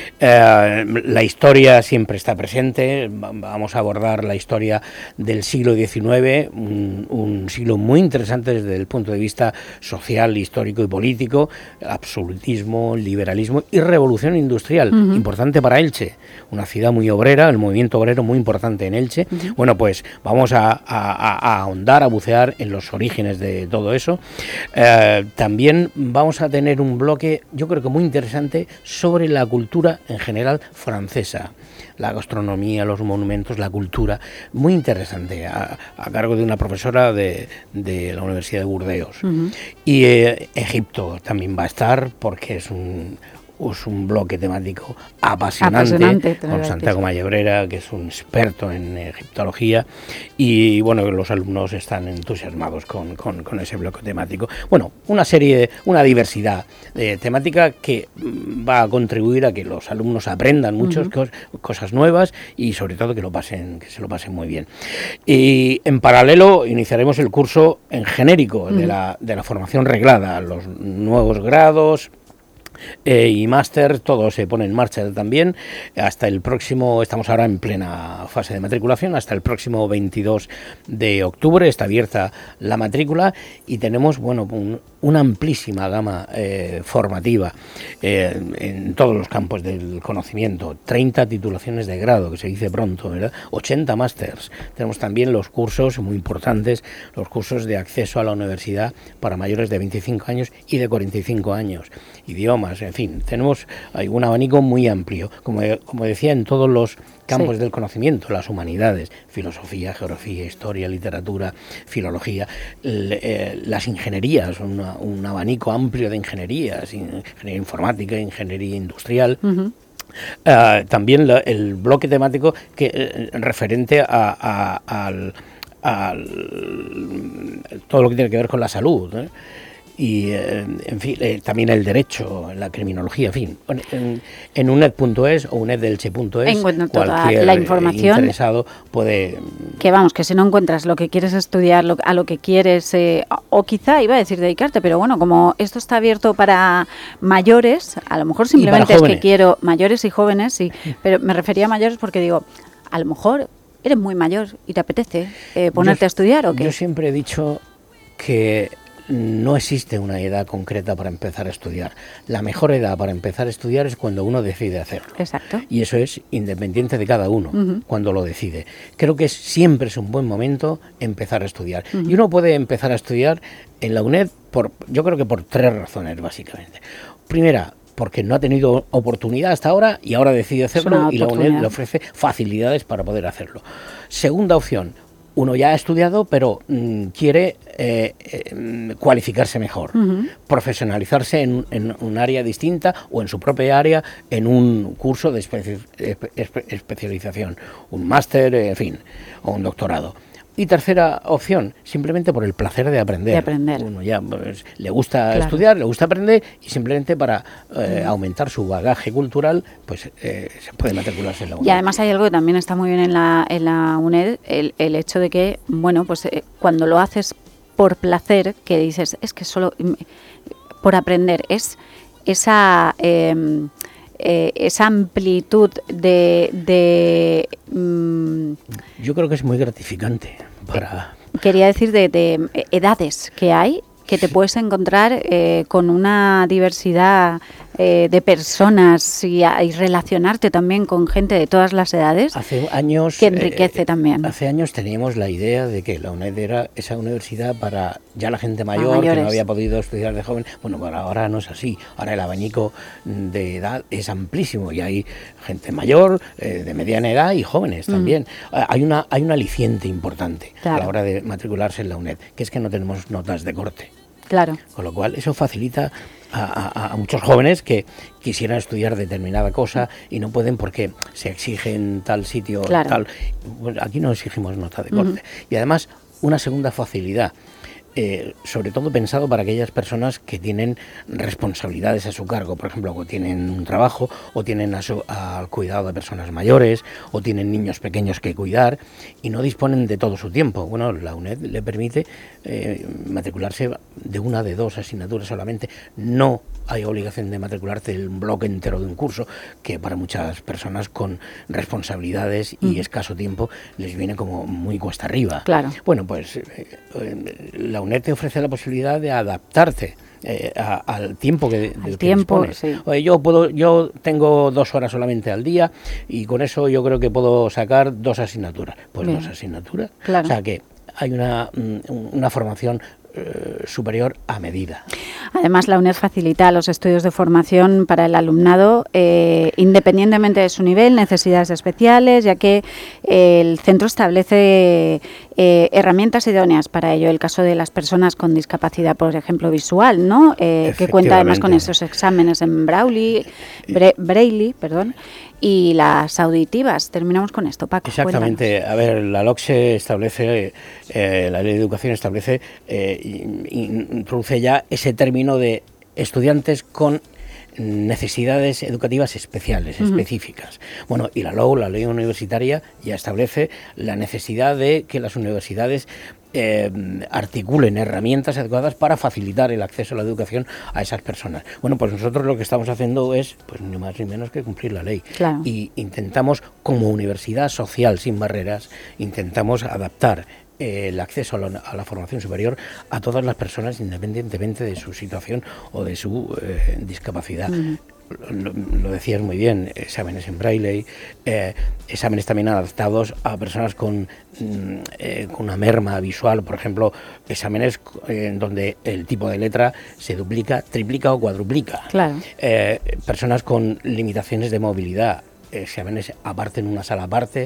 La historia siempre está presente. Vamos a abordar la historia del siglo XIX, un siglo muy interesante desde el punto de vista social, histórico y político. Absolutismo, liberalismo y revolución industrial. Importante para Elche. Una ciudad muy obrera, el movimiento obrero muy importante en Elche. Bueno, pues vamos a ahondar, a bucear en los orígenes de todo eso. También vamos a tener un bloque, yo creo que muy interesante, sobre la cultura en general francesa. La gastronomía, los monumentos, la cultura, muy interesante, a cargo de una profesora de la Universidad de Burdeos. Y Egipto también va a estar, porque es un bloque temático apasionante con Santiago Mallebrera, que es un experto en egiptología, y bueno, los alumnos están entusiasmados con ese bloque temático. Bueno, una diversidad temática que va a contribuir a que los alumnos aprendan muchas cosas nuevas y sobre todo que se lo pasen muy bien. Y en paralelo iniciaremos el curso en genérico de la formación reglada, los nuevos grados y máster, todo se pone en marcha también hasta el próximo, estamos ahora en plena fase de matriculación, hasta el próximo 22 de octubre está abierta la matrícula y tenemos, bueno, una amplísima gama formativa en todos los campos del conocimiento, 30 titulaciones de grado, que se dice pronto, ¿verdad? 80 másters. Tenemos también los cursos muy importantes, los cursos de acceso a la universidad para mayores de 25 años y de 45 años, idiomas, en fin, tenemos un abanico muy amplio, como decía, en todos los campos del conocimiento, las humanidades, filosofía, geografía, historia, literatura, filología, las ingenierías, un abanico amplio de ingenierías, ingeniería informática, ingeniería industrial. También el bloque temático referente al todo lo que tiene que ver con la salud, ¿eh? Y, en fin, también el derecho, la criminología, en fin. En uned.es o uneddelche.es, cualquier la información interesado puede... Que vamos, que si no encuentras lo que quieres estudiar, a lo que quieres, o quizá iba a decir dedicarte, pero bueno, como esto está abierto para mayores, a lo mejor simplemente es que quiero mayores y jóvenes, sí, pero me refería a mayores porque digo, a lo mejor eres muy mayor y te apetece ponerte a estudiar, ¿o qué? Yo siempre he dicho que no existe una edad concreta para empezar a estudiar. La mejor edad para empezar a estudiar es cuando uno decide hacerlo. Exacto. Y eso es independiente de cada uno, cuando lo decide. Creo que siempre es un buen momento empezar a estudiar. Y uno puede empezar a estudiar en la UNED yo creo que por 3 razones, básicamente. Primera, porque no ha tenido oportunidad hasta ahora y ahora decide hacerlo y la UNED le ofrece facilidades para poder hacerlo. Segunda opción, uno ya ha estudiado, pero quiere cualificarse mejor, profesionalizarse en un área distinta o en su propia área, en un curso de especialización, un máster, en fin, o un doctorado. Y tercera opción, simplemente por el placer de aprender. Uno ya le gusta estudiar, le gusta aprender y simplemente para aumentar su bagaje cultural, pues se puede matricularse en la UNED. Y además hay algo que también está muy bien en la UNED, el hecho de que, bueno, pues cuando lo haces por placer, que dices, es que solo por aprender, es esa amplitud de yo creo que es muy gratificante. Quería decir de edades que hay, que te puedes encontrar con una diversidad de personas y relacionarte también con gente de todas las edades. Hace años que enriquece también. Hace años teníamos la idea de que la UNED era esa universidad para ya la gente mayor que no había podido estudiar de joven. Bueno, ahora no es así. Ahora el abanico de edad es amplísimo y hay gente mayor, de mediana edad y jóvenes también. Hay un aliciente importante a la hora de matricularse en la UNED, que es que no tenemos notas de corte. Claro. Con lo cual eso facilita a muchos jóvenes que quisieran estudiar determinada cosa y no pueden porque se exige en tal sitio, tal. Bueno, aquí no exigimos nota de corte. Y además una segunda facilidad. Sobre todo pensado para aquellas personas que tienen responsabilidades a su cargo, por ejemplo, o tienen un trabajo, o tienen al cuidado de personas mayores, o tienen niños pequeños que cuidar y no disponen de todo su tiempo. Bueno, la UNED le permite matricularse de una de 2 asignaturas solamente. No hay obligación de matricularte el bloque entero de un curso, que para muchas personas con responsabilidades y escaso tiempo les viene como muy cuesta arriba. Claro. Bueno, pues la UNED te ofrece la posibilidad de adaptarte al tiempo que dispones. Sí. Oye, yo tengo 2 horas solamente al día y con eso yo creo que puedo sacar 2 asignaturas. Pues Bien. 2 asignaturas. Claro. O sea que hay una formación superior a medida. Además, la UNED facilita los estudios de formación para el alumnado independientemente de su nivel, necesidades especiales, ya que el centro establece herramientas idóneas para ello. El caso de las personas con discapacidad, por ejemplo, visual, ¿no? Que cuenta además con esos exámenes en Braille, y las auditivas. Terminamos con esto, Paco. Exactamente. Cuéntanos. A ver, la LOCSE establece, la Ley de Educación establece, introduce ya ese término de estudiantes con necesidades educativas especiales, específicas. Bueno, y la LOU, la Ley Universitaria, ya establece la necesidad de que las universidades articulen herramientas adecuadas para facilitar el acceso a la educación a esas personas. Bueno, pues nosotros lo que estamos haciendo es, pues ni más ni menos que cumplir la ley. Claro. Y intentamos, como universidad social sin barreras, intentamos adaptar el acceso a la formación superior a todas las personas independientemente de su situación o de su discapacidad. Lo decías muy bien, exámenes en braille, exámenes también adaptados a personas con una merma visual, por ejemplo, exámenes en donde el tipo de letra se duplica, triplica o cuadruplica. Claro. Personas con limitaciones de movilidad, exámenes aparte en una sala aparte,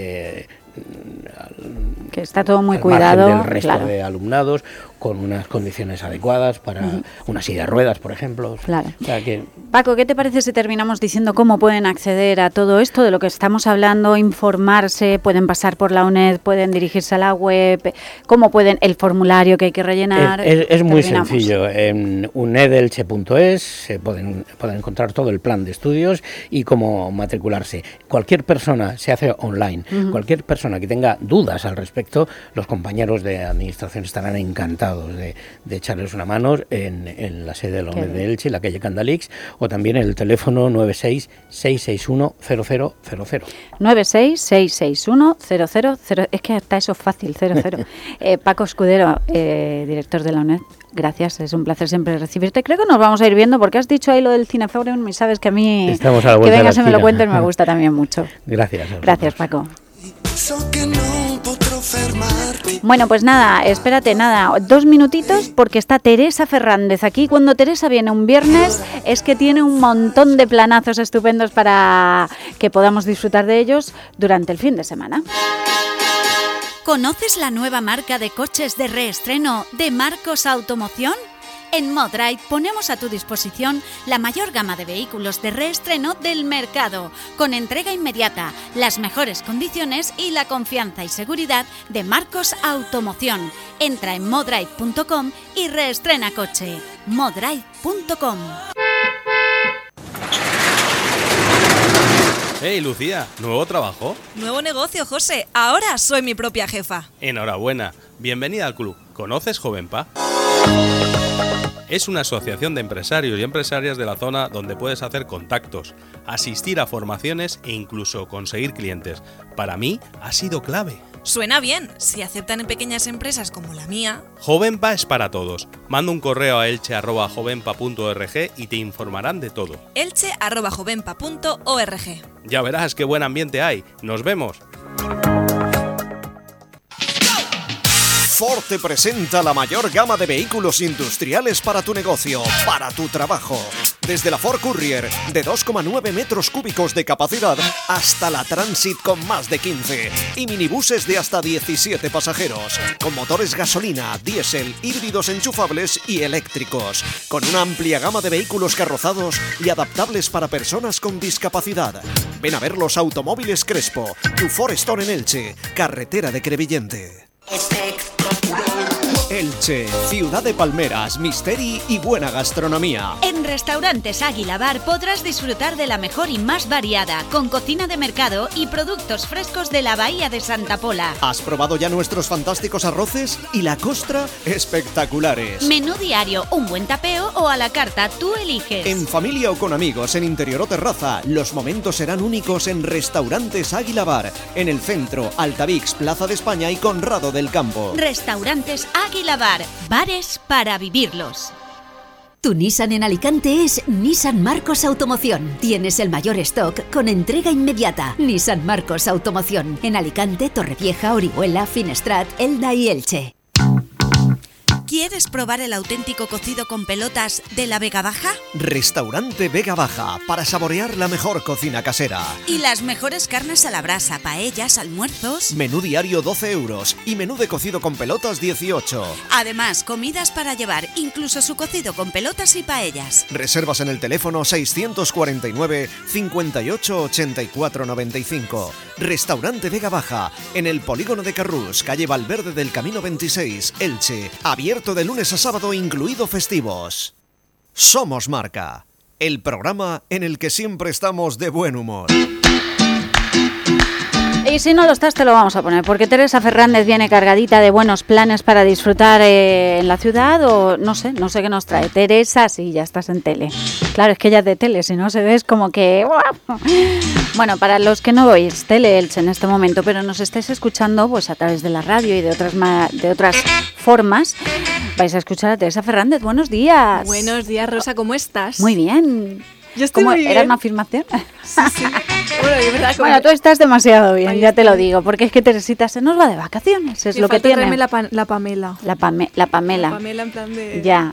que está todo muy al cuidado margen del resto de alumnados, con unas condiciones adecuadas para una silla de ruedas, por ejemplo. Claro. O sea que... Paco, ¿qué te parece si terminamos diciendo cómo pueden acceder a todo esto de lo que estamos hablando, informarse, pueden pasar por la UNED, pueden dirigirse a la web, cómo pueden, el formulario que hay que rellenar? Es muy sencillo. En unedelche.es se pueden encontrar todo el plan de estudios y cómo matricularse. Cualquier persona, se hace online, cualquier persona que tenga dudas al respecto, los compañeros de administración estarán encantados de echarles una mano en la sede de la UNED de Elche, la calle Candalix, o también el teléfono 96-661-0000. 96-661-000. Es que hasta eso es fácil, 00. Paco Escudero, director de la UNED, gracias, es un placer siempre recibirte. Creo que nos vamos a ir viendo porque has dicho ahí lo del Cineforum y sabes que a mí estamos a la que vengas y me lo cuentes me gusta también mucho. Gracias. Gracias, Paco. Bueno, pues nada, espérate, 2 minutitos porque está Teresa Fernández aquí. Cuando Teresa viene un viernes es que tiene un montón de planazos estupendos para que podamos disfrutar de ellos durante el fin de semana. ¿Conoces la nueva marca de coches de reestreno de Marcos Automoción? En Modride ponemos a tu disposición la mayor gama de vehículos de reestreno del mercado, con entrega inmediata, las mejores condiciones y la confianza y seguridad de Marcos Automoción. Entra en modride.com y reestrena coche. modride.com. Hey, Lucía, ¿nuevo trabajo? Nuevo negocio, José. Ahora soy mi propia jefa. Enhorabuena. Bienvenida al club. ¿Conoces Jovenpa? Es una asociación de empresarios y empresarias de la zona donde puedes hacer contactos, asistir a formaciones e incluso conseguir clientes. Para mí ha sido clave. Suena bien. Si aceptan en pequeñas empresas como la mía. Jovenpa es para todos. Manda un correo a elche@jovenpa.org y te informarán de todo. elche@jovenpa.org. Ya verás qué buen ambiente hay. ¡Nos vemos! Ford te presenta la mayor gama de vehículos industriales para tu negocio, para tu trabajo. Desde la Ford Courier de 2,9 metros cúbicos de capacidad hasta la Transit con más de 15 y minibuses de hasta 17 pasajeros, con motores gasolina, diésel, híbridos enchufables y eléctricos, con una amplia gama de vehículos carrozados y adaptables para personas con discapacidad. Ven a ver los Automóviles Crespo, tu Ford Store en Elche, carretera de Crevillente. Elche, ciudad de palmeras, misteri y buena gastronomía. En Restaurantes Águila Bar podrás disfrutar de la mejor y más variada, con cocina de mercado y productos frescos de la Bahía de Santa Pola. ¿Has probado ya nuestros fantásticos arroces? Y la costra, espectaculares. Menú diario, un buen tapeo o a la carta, tú eliges. En familia o con amigos, en interior o terraza, los momentos serán únicos en Restaurantes Águila Bar, en el centro, Altavix, Plaza de España y Conrado del Campo. Restaurantes Águila Bar, bares para vivirlos. Tu Nissan en Alicante es Nissan Marcos Automoción. Tienes el mayor stock con entrega inmediata. Nissan Marcos Automoción. En Alicante, Torrevieja, Orihuela, Finestrat, Elda y Elche. ¿Quieres probar el auténtico cocido con pelotas de la Vega Baja? Restaurante Vega Baja, para saborear la mejor cocina casera. Y las mejores carnes a la brasa, paellas, almuerzos. Menú diario 12 euros y menú de cocido con pelotas 18. Además, comidas para llevar, incluso su cocido con pelotas y paellas. Reservas en el teléfono 649 58 84 95. Restaurante Vega Baja, en el polígono de Carrús, calle Valverde del Camino 26, Elche. Abierto de lunes a sábado, incluido festivos. Somos Marca, el programa en el que siempre estamos de buen humor. Y si no lo estás, te lo vamos a poner, porque Teresa Fernández viene cargadita de buenos planes para disfrutar en la ciudad, o no sé qué nos trae. Teresa, sí, ya estás en tele. Claro, es que ella es de tele, si no se ve es como que... Bueno, para los que no veis Tele Elche en este momento, pero nos estáis escuchando pues a través de la radio y de otras formas, vais a escuchar a Teresa Fernández. Buenos días. Buenos días, Rosa, ¿cómo estás? Muy bien. Yo estoy muy bien. ¿Era una afirmación? Sí. Bueno, de verdad. Bueno, tú estás demasiado bien, ya te lo digo, porque es que Teresita se nos va de vacaciones, es lo que tiene. La Pamela. La Pamela. La Pamela en plan de... Ya,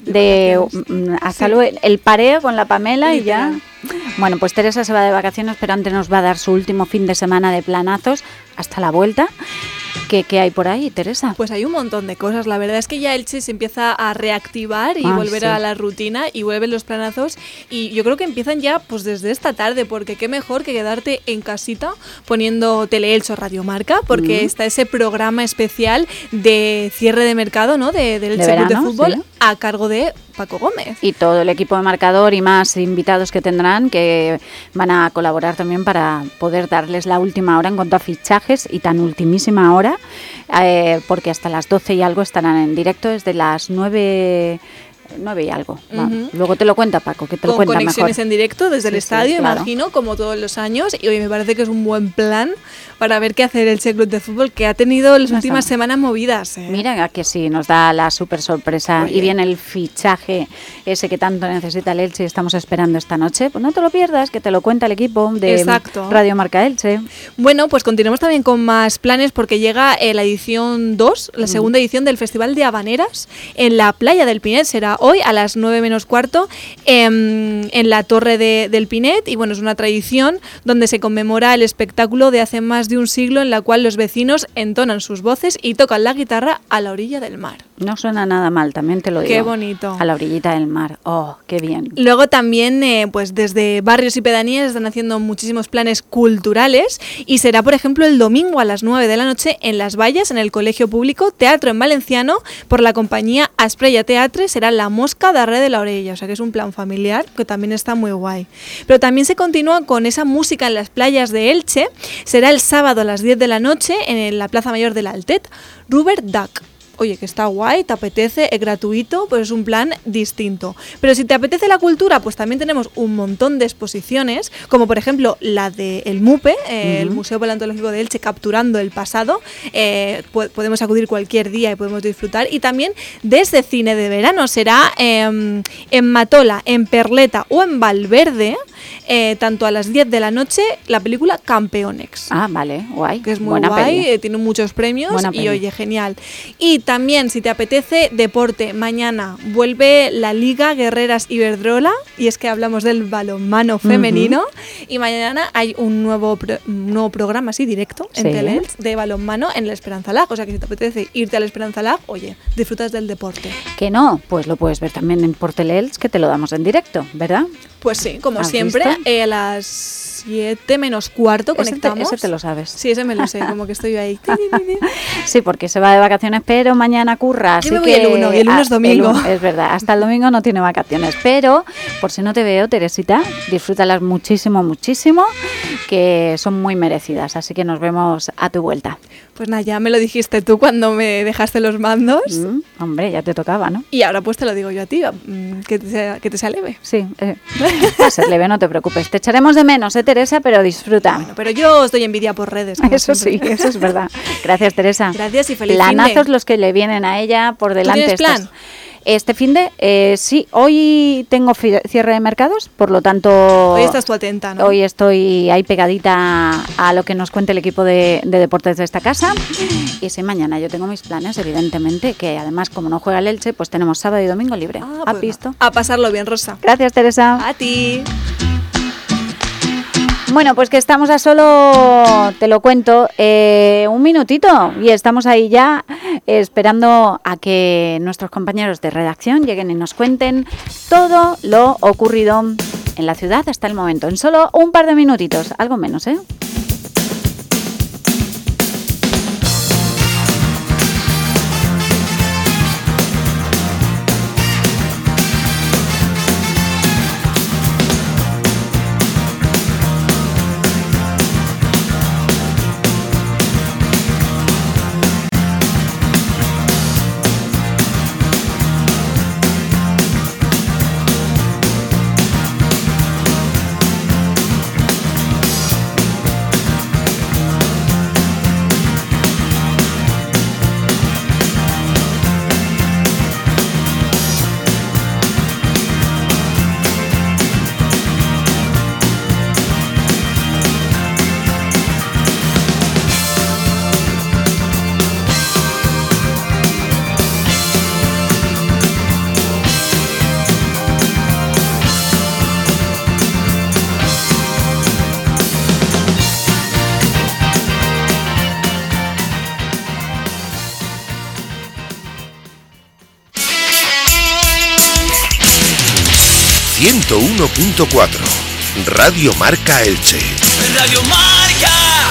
hasta luego, el pareo con la Pamela literal. Y ya... Bueno, pues Teresa se va de vacaciones, pero antes nos va a dar su último fin de semana de planazos hasta la vuelta. ¿Qué hay por ahí, Teresa? Pues hay un montón de cosas. La verdad es que ya Elche se empieza a reactivar y volver a la rutina y vuelven los planazos. Y yo creo que empiezan ya pues desde esta tarde, porque qué mejor que quedarte en casita poniendo Tele Elche o Radio Marca, porque está ese programa especial de cierre de mercado, ¿no? Del Elche Club de Fútbol, sí, a cargo de Paco Gómez. Y todo el equipo de marcador y más invitados que tendrán, que van a colaborar también para poder darles la última hora en cuanto a fichajes, y tan ultimísima hora, porque hasta las 12 y algo estarán en directo, desde las 9 y algo. Luego te lo cuenta Paco, que te lo cuenta mejor. Con conexiones en directo desde el estadio, claro. Imagino, como todos los años. Y hoy me parece que es un buen plan para ver qué hacer el Elche Club de Fútbol, que ha tenido las últimas semanas movidas. Mira que sí, nos da la súper sorpresa. Oye. Y viene el fichaje ese que tanto necesita el Elche y estamos esperando esta noche. Pues no te lo pierdas, que te lo cuenta el equipo de Radio Marca Elche. Bueno, pues continuemos también con más planes, porque llega la edición 2, la segunda edición del Festival de Habaneras en la playa del Pinet. Será hoy a las 9 menos cuarto en la Torre del Pinet, y bueno, es una tradición donde se conmemora el espectáculo de hace más de un siglo, en la cual los vecinos entonan sus voces y tocan la guitarra a la orilla del mar. No suena nada mal, también te lo digo. Qué bonito. A la orillita del mar. Oh, qué bien. Luego también, pues desde barrios y pedanías están haciendo muchísimos planes culturales, y será, por ejemplo, el domingo a las 9 de la noche en Las Vallas, en el Colegio Público, Teatro en Valenciano, por la compañía Asprella Teatre. Será La Mosca darrere de la orella, o sea que es un plan familiar que también está muy guay. Pero también se continúa con esa música en las playas de Elche. Será el sábado a las 10 de la noche en la Plaza Mayor del Altet, Rubber Duck. oye, que está guay, te apetece, es gratuito, pues es un plan distinto. Pero si te apetece la cultura, pues también tenemos un montón de exposiciones, como por ejemplo la del MUPE, el Museo Paleontológico de Elche, capturando el pasado. Podemos acudir cualquier día y podemos disfrutar. Y también desde cine de verano, será en Matola, en Perleta o en Valverde, tanto a las 10 de la noche, la película Campeonex. Ah, vale, guay. Que es muy Buena guay, peli. tiene muchos premios Buena y peli. oye, genial. Y también, si te apetece deporte, mañana vuelve la Liga Guerreras Iberdrola, y es que hablamos del balonmano femenino, y mañana hay un nuevo programa así directo en Sí. Teleelch de balonmano en el Esperanza Lag. O sea que si te apetece irte al Esperanza Lag, oye, disfrutas del deporte. Que no, pues lo puedes ver también en Teleelch, que te lo damos en directo, ¿verdad? Pues sí, como ¿Has siempre, visto? a las 7 menos cuarto conectamos. Ese te lo sabes. Sí, ese me lo sé, como que estoy ahí. Sí, porque se va de vacaciones, pero mañana curra. Así Yo me voy que el 1 y el 1 es domingo. Es verdad, hasta el domingo no tiene vacaciones. Pero, por si no te veo, Teresita, disfrútalas muchísimo, muchísimo, que son muy merecidas. Así que nos vemos a tu vuelta. Pues nada, ya me lo dijiste tú cuando me dejaste los mandos. Hombre, ya te tocaba, ¿no? Y ahora pues te lo digo yo a ti, que te sea leve. Sí, va a ser leve, no te preocupes. Te echaremos de menos, Teresa, pero disfruta. Bueno, pero yo os doy envidia por redes. Como Eso siempre. sí, eso es verdad. Gracias, Teresa. Gracias y feliz Planazos finde. los que le vienen a ella por delante. tienes plan? Este finde, sí, hoy tengo cierre de mercados, por lo tanto... Hoy estás tú atenta, ¿no? Hoy estoy ahí pegadita a lo que nos cuente el equipo de deportes de esta casa. Y sí, mañana yo tengo mis planes, evidentemente, que además como no juega el Elche, pues tenemos sábado y domingo libre. ¿Has Pues visto? A pasarlo bien, Rosa. Gracias, Teresa. A ti. Bueno, pues que estamos a solo, te lo cuento, un minutito y estamos ahí ya esperando a que nuestros compañeros de redacción lleguen y nos cuenten todo lo ocurrido en la ciudad hasta el momento. En solo un par de minutitos, algo menos, ¿eh? Radio Marca Elche. Radio Marca.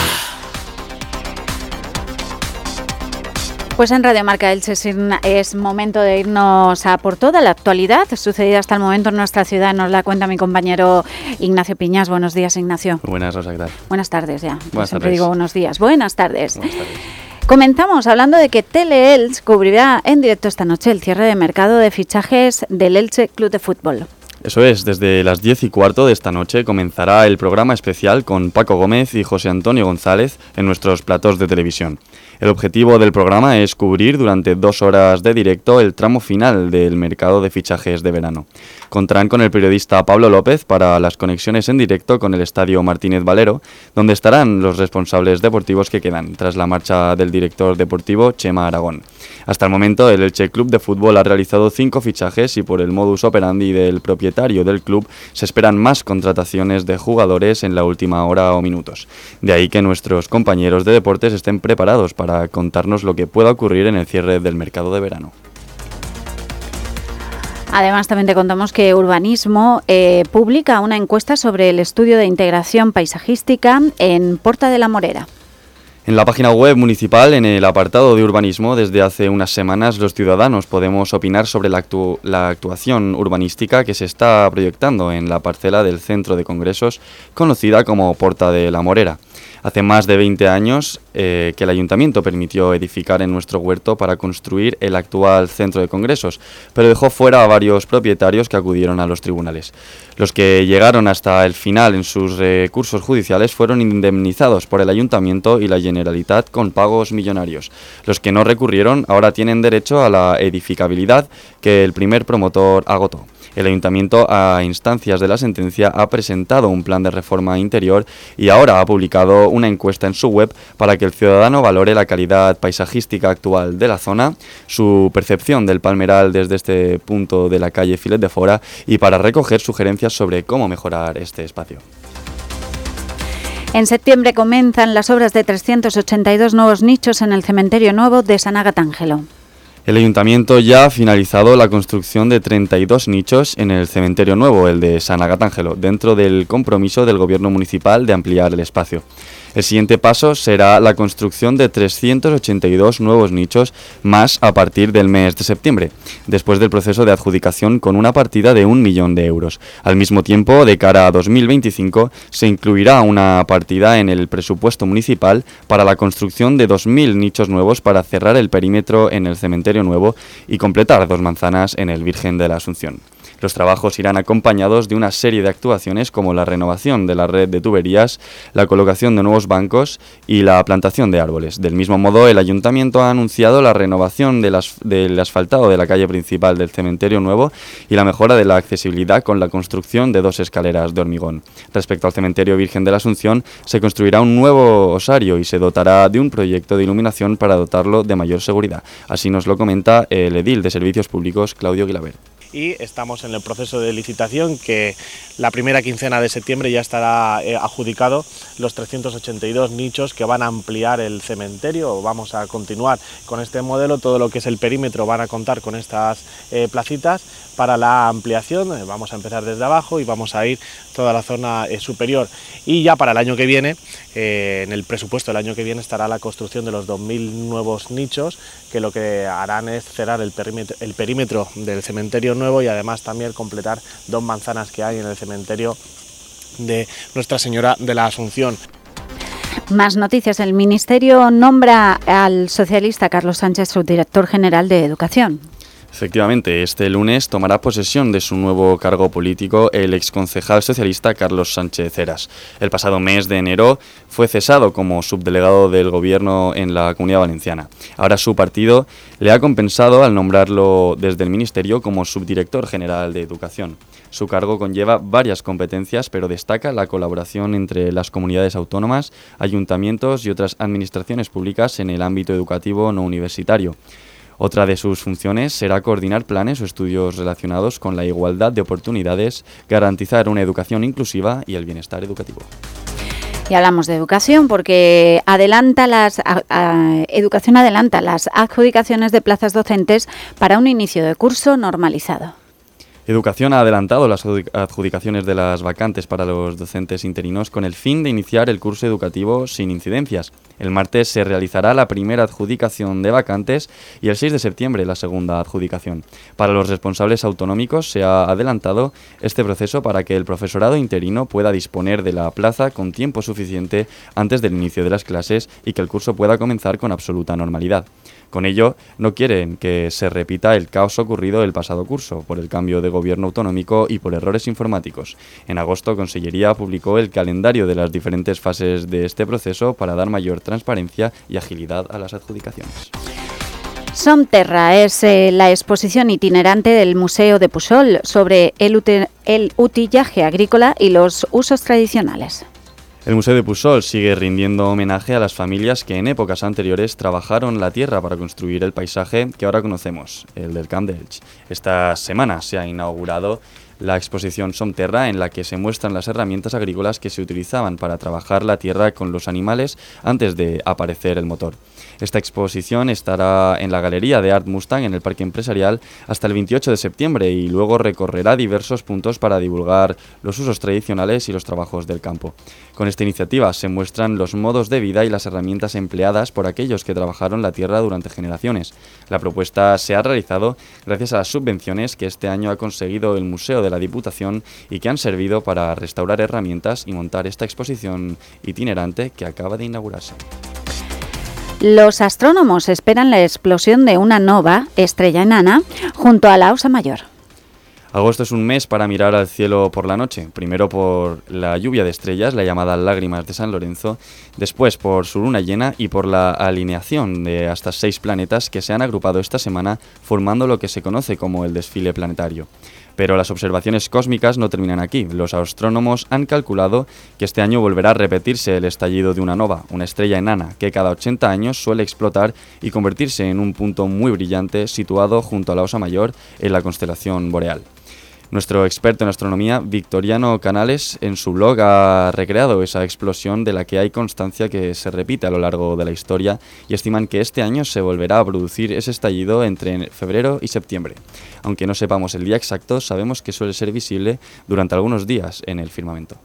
Pues en Radio Marca Elche es momento de irnos a por toda la actualidad sucedida hasta el momento en nuestra ciudad. Nos la cuenta mi compañero Ignacio Piñas. Buenos días, Ignacio. Buenas, Rosa, ¿qué tal? Buenas tardes ya. Buenas Siempre tardes. digo buenos días. Buenas tardes. Buenas tardes. Comenzamos hablando de que Teleelch cubrirá en directo esta noche el cierre de mercado de fichajes del Elche Club de Fútbol. Eso es, desde las 10:15 de esta noche comenzará el programa especial con Paco Gómez y José Antonio González en nuestros platós de televisión. El objetivo del programa es cubrir durante 2 horas de directo el tramo final del mercado de fichajes de verano. Contarán con el periodista Pablo López para las conexiones en directo con el Estadio Martínez Valero, donde estarán los responsables deportivos que quedan, tras la marcha del director deportivo Chema Aragón. Hasta el momento, el Elche Club de Fútbol ha realizado 5 fichajes y por el modus operandi del propietario del club se esperan más contrataciones de jugadores en la última hora o minutos. De ahí que nuestros compañeros de deportes estén preparados para contarnos lo que pueda ocurrir en el cierre del mercado de verano. Además, también te contamos que Urbanismo publica una encuesta sobre el estudio de integración paisajística en Porta de la Morera. En la página web municipal, en el apartado de urbanismo, desde hace unas semanas los ciudadanos podemos opinar sobre la actuación urbanística que se está proyectando en la parcela del centro de congresos conocida como Porta de la Morera. Hace más de 20 años que el ayuntamiento permitió edificar en nuestro huerto para construir el actual centro de congresos, pero dejó fuera a varios propietarios que acudieron a los tribunales. Los que llegaron hasta el final en sus recursos judiciales fueron indemnizados por el ayuntamiento y la Generalitat con pagos millonarios. Los que no recurrieron ahora tienen derecho a la edificabilidad que el primer promotor agotó. El ayuntamiento, a instancias de la sentencia, ha presentado un plan de reforma interior y ahora ha publicado una encuesta en su web para que el ciudadano valore la calidad paisajística actual de la zona, su percepción del palmeral desde este punto de la calle Filet de Fora y para recoger sugerencias sobre cómo mejorar este espacio. En septiembre comienzan las obras de 382 nuevos nichos en el cementerio nuevo de San Agatángelo. El ayuntamiento ya ha finalizado la construcción de 32 nichos en el cementerio nuevo, el de San Agatángelo, dentro del compromiso del gobierno municipal de ampliar el espacio. El siguiente paso será la construcción de 382 nuevos nichos más a partir del mes de septiembre, después del proceso de adjudicación con una partida de 1 millón de euros. Al mismo tiempo, de cara a 2025, se incluirá una partida en el presupuesto municipal para la construcción de 2.000 nichos nuevos para cerrar el perímetro en el cementerio nuevo y completar 2 manzanas en el Virgen de la Asunción. Los trabajos irán acompañados de una serie de actuaciones como la renovación de la red de tuberías, la colocación de nuevos bancos y la plantación de árboles. Del mismo modo, el ayuntamiento ha anunciado la renovación del asfaltado de la calle principal del cementerio nuevo y la mejora de la accesibilidad con la construcción de 2 escaleras de hormigón. Respecto al cementerio Virgen de la Asunción, se construirá un nuevo osario y se dotará de un proyecto de iluminación para dotarlo de mayor seguridad. Así nos lo comenta el edil de Servicios Públicos, Claudio Guilaber. Y estamos en el proceso de licitación que la primera quincena de septiembre ya estará adjudicado los 382 nichos que van a ampliar el cementerio. Vamos a continuar con este modelo, todo lo que es el perímetro van a contar con estas placitas para la ampliación. Vamos a empezar desde abajo y vamos a ir toda la zona superior y ya para el año que viene, en el presupuesto del año que viene estará la construcción de los 2.000 nuevos nichos que lo que harán es cerrar el perímetro del cementerio nuevo y además también completar 2 manzanas que hay en el cementerio de Nuestra Señora de la Asunción. Más noticias. El Ministerio nombra al socialista Carlos Sánchez subdirector general de Educación. Efectivamente, este lunes tomará posesión de su nuevo cargo político el exconcejal socialista Carlos Sánchez Heras. El pasado mes de enero fue cesado como subdelegado del Gobierno en la Comunidad Valenciana. Ahora su partido le ha compensado al nombrarlo desde el Ministerio como subdirector general de Educación. Su cargo conlleva varias competencias, pero destaca la colaboración entre las comunidades autónomas, ayuntamientos y otras administraciones públicas en el ámbito educativo no universitario. Otra de sus funciones será coordinar planes o estudios relacionados con la igualdad de oportunidades, garantizar una educación inclusiva y el bienestar educativo. Y hablamos de educación porque Educación adelanta las adjudicaciones de plazas docentes para un inicio de curso normalizado. Educación ha adelantado las adjudicaciones de las vacantes para los docentes interinos con el fin de iniciar el curso educativo sin incidencias. El martes se realizará la primera adjudicación de vacantes y el 6 de septiembre la segunda adjudicación. Para los responsables autonómicos se ha adelantado este proceso para que el profesorado interino pueda disponer de la plaza con tiempo suficiente antes del inicio de las clases y que el curso pueda comenzar con absoluta normalidad. Con ello, no quieren que se repita el caos ocurrido el pasado curso por el cambio de gobierno autonómico y por errores informáticos. En agosto, Consellería publicó el calendario de las diferentes fases de este proceso para dar mayor transparencia y agilidad a las adjudicaciones. Somterra es la exposición itinerante del Museo de Pujol sobre el utillaje agrícola y los usos tradicionales. El Museo de Pujol sigue rindiendo homenaje a las familias que en épocas anteriores trabajaron la tierra para construir el paisaje que ahora conocemos, el del Camp d'Elx. Esta semana se ha inaugurado la exposición Somterra, en la que se muestran las herramientas agrícolas que se utilizaban para trabajar la tierra con los animales antes de aparecer el motor. Esta exposición estará en la Galería de Art Mustang en el Parque Empresarial hasta el 28 de septiembre y luego recorrerá diversos puntos para divulgar los usos tradicionales y los trabajos del campo. Con esta iniciativa se muestran los modos de vida y las herramientas empleadas por aquellos que trabajaron la tierra durante generaciones. La propuesta se ha realizado gracias a las subvenciones que este año ha conseguido el Museo de la Diputación y que han servido para restaurar herramientas y montar esta exposición itinerante que acaba de inaugurarse. Los astrónomos esperan la explosión de una nova, estrella enana, junto a la Osa Mayor. Agosto es un mes para mirar al cielo por la noche, primero por la lluvia de estrellas, la llamada Lágrimas de San Lorenzo, después por su luna llena y por la alineación de hasta 6 planetas que se han agrupado esta semana formando lo que se conoce como el desfile planetario. Pero las observaciones cósmicas no terminan aquí. Los astrónomos han calculado que este año volverá a repetirse el estallido de una nova, una estrella enana, que cada 80 años suele explotar y convertirse en un punto muy brillante situado junto a la Osa Mayor en la constelación boreal. Nuestro experto en astronomía, Victoriano Canales, en su blog ha recreado esa explosión de la que hay constancia que se repite a lo largo de la historia y estiman que este año se volverá a producir ese estallido entre febrero y septiembre. Aunque no sepamos el día exacto, sabemos que suele ser visible durante algunos días en el firmamento.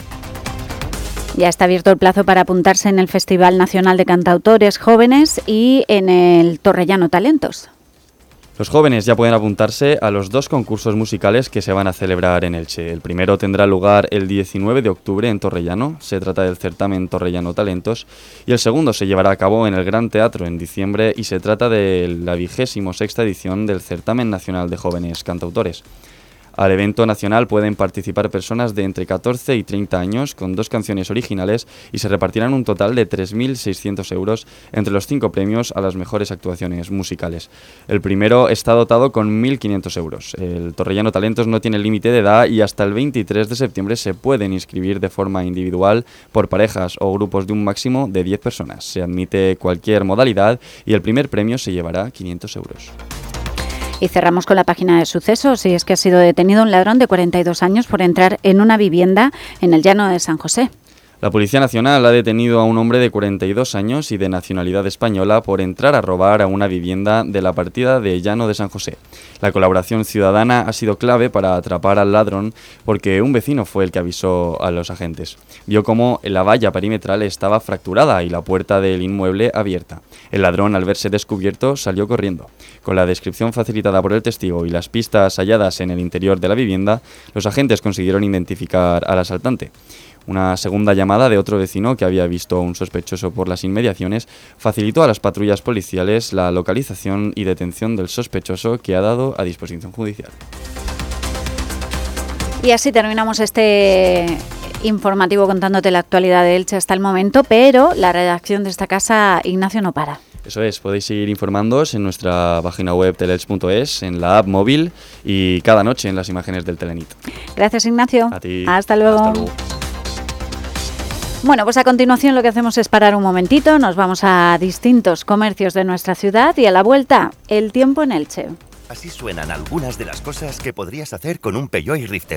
Ya está abierto el plazo para apuntarse en el Festival Nacional de Cantautores Jóvenes y en el Torrellano Talentos. Los jóvenes ya pueden apuntarse a los 2 concursos musicales que se van a celebrar en Elche. El primero tendrá lugar el 19 de octubre en Torrellano, se trata del certamen Torrellano Talentos, y el segundo se llevará a cabo en el Gran Teatro en diciembre y se trata de la 26ª edición del Certamen Nacional de Jóvenes Cantautores. Al evento nacional pueden participar personas de entre 14 y 30 años con 2 canciones originales y se repartirán un total de 3.600 euros entre los 5 premios a las mejores actuaciones musicales. El primero está dotado con 1.500 euros. El Torrellano Talentos no tiene límite de edad y hasta el 23 de septiembre se pueden inscribir de forma individual por parejas o grupos de un máximo de 10 personas. Se admite cualquier modalidad y el primer premio se llevará 500 euros. Y cerramos con la página de sucesos, y es que ha sido detenido un ladrón de 42 años por entrar en una vivienda en el Llano de San José. La Policía Nacional ha detenido a un hombre de 42 años y de nacionalidad española por entrar a robar a una vivienda de la partida de Llano de San José. La colaboración ciudadana ha sido clave para atrapar al ladrón porque un vecino fue el que avisó a los agentes. Vio cómo la valla perimetral estaba fracturada y la puerta del inmueble abierta. El ladrón, al verse descubierto, salió corriendo. Con la descripción facilitada por el testigo y las pistas halladas en el interior de la vivienda, los agentes consiguieron identificar al asaltante. Una segunda llamada de otro vecino que había visto a un sospechoso por las inmediaciones facilitó a las patrullas policiales la localización y detención del sospechoso, que ha dado a disposición judicial. Y así terminamos este informativo contándote la actualidad de Elche hasta el momento, pero la redacción de esta casa, Ignacio, no para. Eso es, podéis seguir informándoos en nuestra página web teleelch.es, en la app móvil y cada noche en las imágenes del Telenit. Gracias, Ignacio. A ti. Hasta luego. Hasta luego. Bueno, pues a continuación lo que hacemos es parar un momentito, nos vamos a distintos comercios de nuestra ciudad y a la vuelta, el tiempo en Elche. Así suenan algunas de las cosas que podrías hacer con un Peugeot iRifter.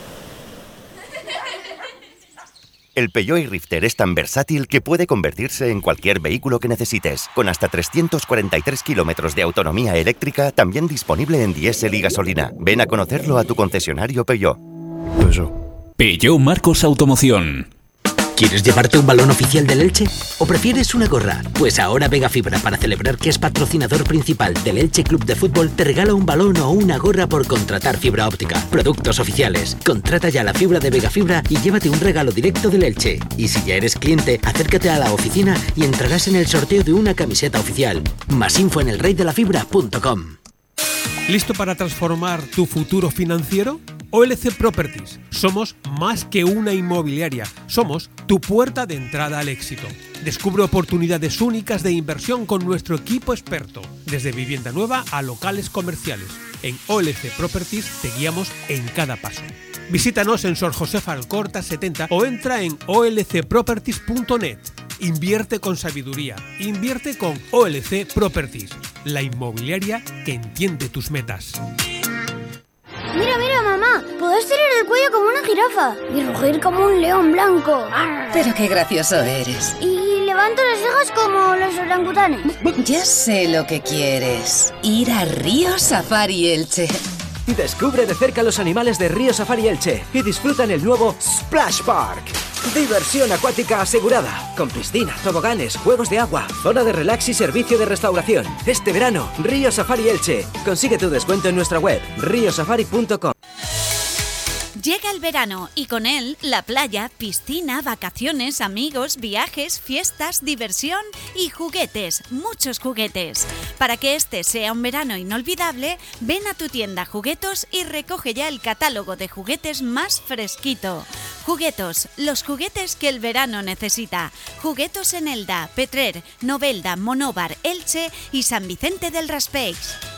El Peugeot iRifter es tan versátil que puede convertirse en cualquier vehículo que necesites, con hasta 343 kilómetros de autonomía eléctrica, también disponible en diésel y gasolina. Ven a conocerlo a tu concesionario Peugeot. Peugeot Marcos Automoción. ¿Quieres llevarte un balón oficial del Elche? ¿O prefieres una gorra? Pues ahora Vega Fibra, para celebrar que es patrocinador principal del Elche Club de Fútbol, te regala un balón o una gorra por contratar fibra óptica. Productos oficiales. Contrata ya la fibra de Vega Fibra y llévate un regalo directo del Elche. Y si ya eres cliente, acércate a la oficina y entrarás en el sorteo de una camiseta oficial. Más info en elreydelafibra.com. ¿Listo para transformar tu futuro financiero? OLC Properties. Somos más que una inmobiliaria. Somos tu puerta de entrada al éxito. Descubre oportunidades únicas de inversión con nuestro equipo experto. Desde vivienda nueva a locales comerciales. En OLC Properties te guiamos en cada paso. Visítanos en Sor Josefa Alcorta 70 o entra en olcproperties.net. Invierte con sabiduría. Invierte con OLC Properties, la inmobiliaria que entiende tus metas. Mira, mira, mamá, puedo estirar el cuello como una jirafa y rugir como un león blanco. Pero qué gracioso eres. Y levanto las cejas como los orangutanes. Ya sé lo que quieres. Ir a Río Safari Elche. Descubre de cerca los animales de Río Safari Elche y disfruta en el nuevo Splash Park. Diversión acuática asegurada, con piscina, toboganes, juegos de agua, zona de relax y servicio de restauración. Este verano, Río Safari Elche. Consigue tu descuento en nuestra web, riosafari.com. Llega el verano y con él la playa, piscina, vacaciones, amigos, viajes, fiestas, diversión y juguetes, muchos juguetes. Para que este sea un verano inolvidable, ven a tu tienda Juguetos y recoge ya el catálogo de juguetes más fresquito. Juguetos, los juguetes que el verano necesita. Juguetos en Elda, Petrer, Novelda, Monóvar, Elche y San Vicente del Raspeig.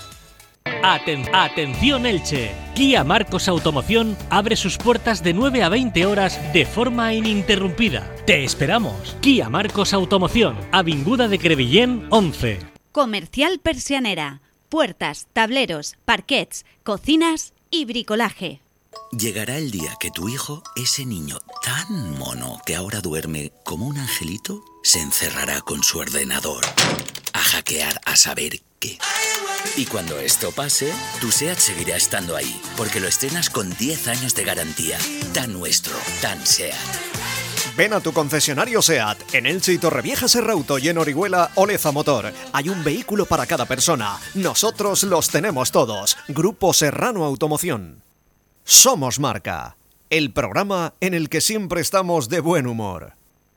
Atención Elche, Kia Marcos Automoción abre sus puertas de 9 a 20 horas de forma ininterrumpida. Te esperamos. Kia Marcos Automoción, Avinguda de Crevillén 11. Comercial Persianera, puertas, tableros, parquets, cocinas y bricolaje. Llegará el día que tu hijo, ese niño tan mono que ahora duerme como un angelito, se encerrará con su ordenador a hackear a saber qué. Y cuando esto pase, tu SEAT seguirá estando ahí, porque lo estrenas con 10 años de garantía. Tan nuestro, tan SEAT. Ven a tu concesionario SEAT, en Elche y Torrevieja Serrauto y en Orihuela Oleza Motor. Hay un vehículo para cada persona. Nosotros los tenemos todos. Grupo Serrano Automoción. Somos Marca, el programa en el que siempre estamos de buen humor.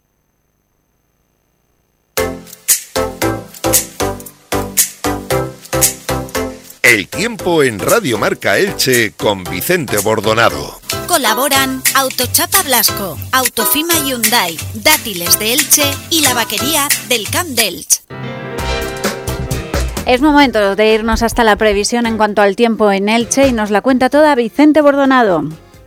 El tiempo en Radio Marca Elche con Vicente Bordonado. Colaboran Autochapa Blasco, Autofima Hyundai, Dátiles de Elche y la vaquería del Camp d'Elche. Es momento de irnos hasta la previsión en cuanto al tiempo en Elche y nos la cuenta toda Vicente Bordonado.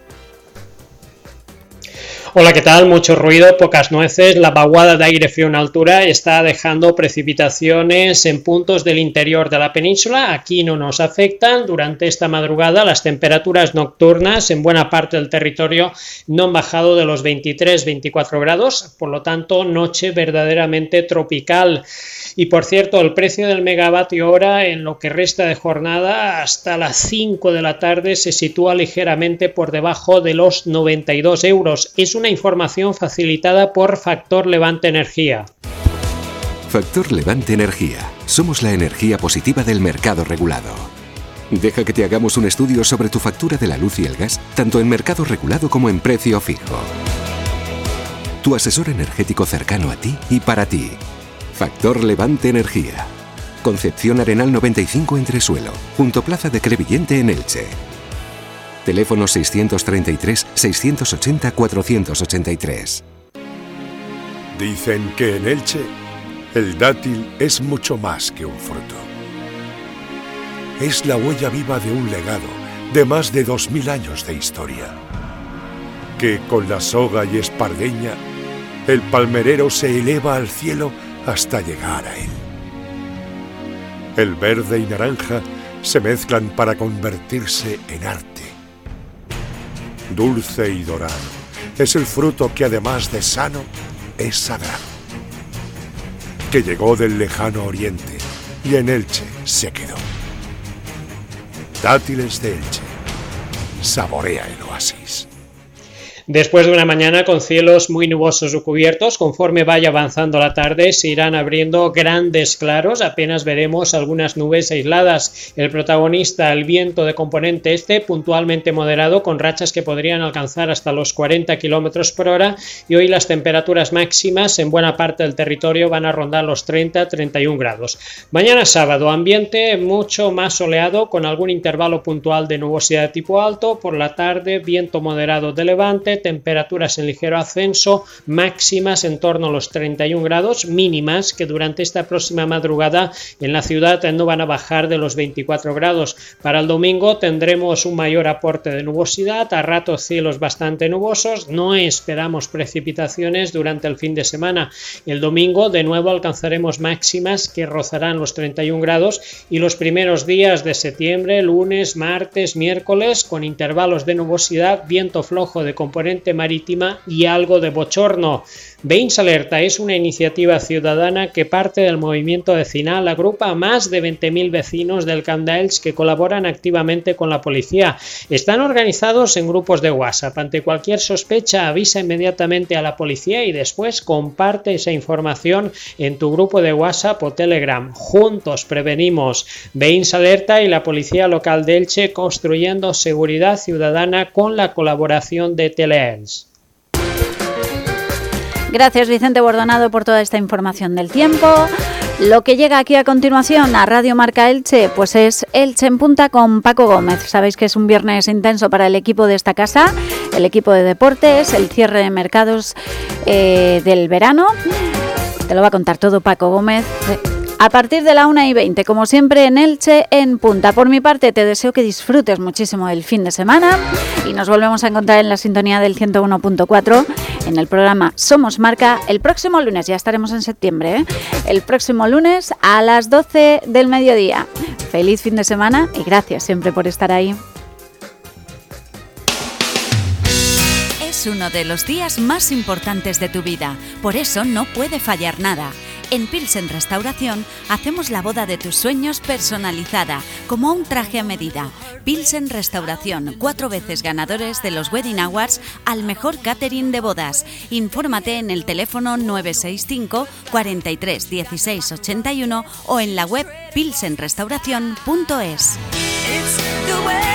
Hola, ¿qué tal? Mucho ruido, pocas nueces. La vaguada de aire frío en altura está dejando precipitaciones en puntos del interior de la península. Aquí no nos afectan. Durante esta madrugada las temperaturas nocturnas en buena parte del territorio no han bajado de los 23-24 grados. Por lo tanto, noche verdaderamente tropical. Y por cierto, el precio del megavatio hora en lo que resta de jornada hasta las 5 de la tarde se sitúa ligeramente por debajo de los 92 euros. Es una información facilitada por Factor Levante Energía. Factor Levante Energía. Somos la energía positiva del mercado regulado. Deja que te hagamos un estudio sobre tu factura de la luz y el gas, tanto en mercado regulado como en precio fijo. Tu asesor energético cercano a ti y para ti. Factor Levante Energía. Concepción Arenal 95 Entresuelo, junto Plaza de Crevillente en Elche. Teléfono 633-680-483. Dicen que en Elche el dátil es mucho más que un fruto. Es la huella viva de un legado de más de 2000 años de historia. Que con la soga y espardeña, el palmerero se eleva al cielo hasta llegar a él. El verde y naranja se mezclan para convertirse en arte. Dulce y dorado es el fruto que además de sano es sagrado. Que llegó del lejano oriente y en Elche se quedó. Dátiles de Elche. Saborea el oasis. Después de una mañana con cielos muy nubosos o cubiertos, conforme vaya avanzando la tarde se irán abriendo grandes claros, apenas veremos algunas nubes aisladas. El protagonista, el viento de componente este, puntualmente moderado, con rachas que podrían alcanzar hasta los 40 km por hora, y hoy las temperaturas máximas en buena parte del territorio van a rondar los 30-31 grados. Mañana sábado, ambiente mucho más soleado, con algún intervalo puntual de nubosidad de tipo alto. Por la tarde, viento moderado de levante, temperaturas en ligero ascenso, máximas en torno a los 31 grados, mínimas que durante esta próxima madrugada en la ciudad no van a bajar de los 24 grados. Para el domingo tendremos un mayor aporte de nubosidad, a ratos cielos bastante nubosos, no esperamos precipitaciones durante el fin de semana. El domingo de nuevo alcanzaremos máximas que rozarán los 31 grados y los primeros días de septiembre, lunes, martes, miércoles, con intervalos de nubosidad, viento flojo de componente componente marítima y algo de bochorno. Veïns Alerta es una iniciativa ciudadana que parte del movimiento vecinal, agrupa a más de 20.000 vecinos del Camp d'Elx que colaboran activamente con la policía. Están organizados en grupos de WhatsApp. Ante cualquier sospecha, avisa inmediatamente a la policía y después comparte esa información en tu grupo de WhatsApp o Telegram. Juntos prevenimos. Veïns Alerta y la Policía Local de Elche, construyendo seguridad ciudadana con la colaboración de Teleelch. Gracias, Vicente Bordonado, por toda esta información del tiempo. Lo que llega aquí a continuación a Radio Marca Elche, pues es Elche en Punta con Paco Gómez. Sabéis que es un viernes intenso para el equipo de esta casa, el equipo de deportes, el cierre de mercados del verano. Te lo va a contar todo Paco Gómez a partir de la 1:20, como siempre en Elche en Punta. Por mi parte, te deseo que disfrutes muchísimo del fin de semana y nos volvemos a encontrar en la sintonía del 101.4 en el programa Somos Marca el próximo lunes. Ya estaremos en septiembre, el próximo lunes a las 12 del mediodía. Feliz fin de semana y gracias siempre por estar ahí. Es uno de los días más importantes de tu vida, por eso no puede fallar nada. En Pilsen Restauración hacemos la boda de tus sueños personalizada, como un traje a medida. Pilsen Restauración, 4 veces ganadores de los Wedding Awards al mejor catering de bodas. Infórmate en el teléfono 965 43 16 81 o en la web pilsenrestauracion.es.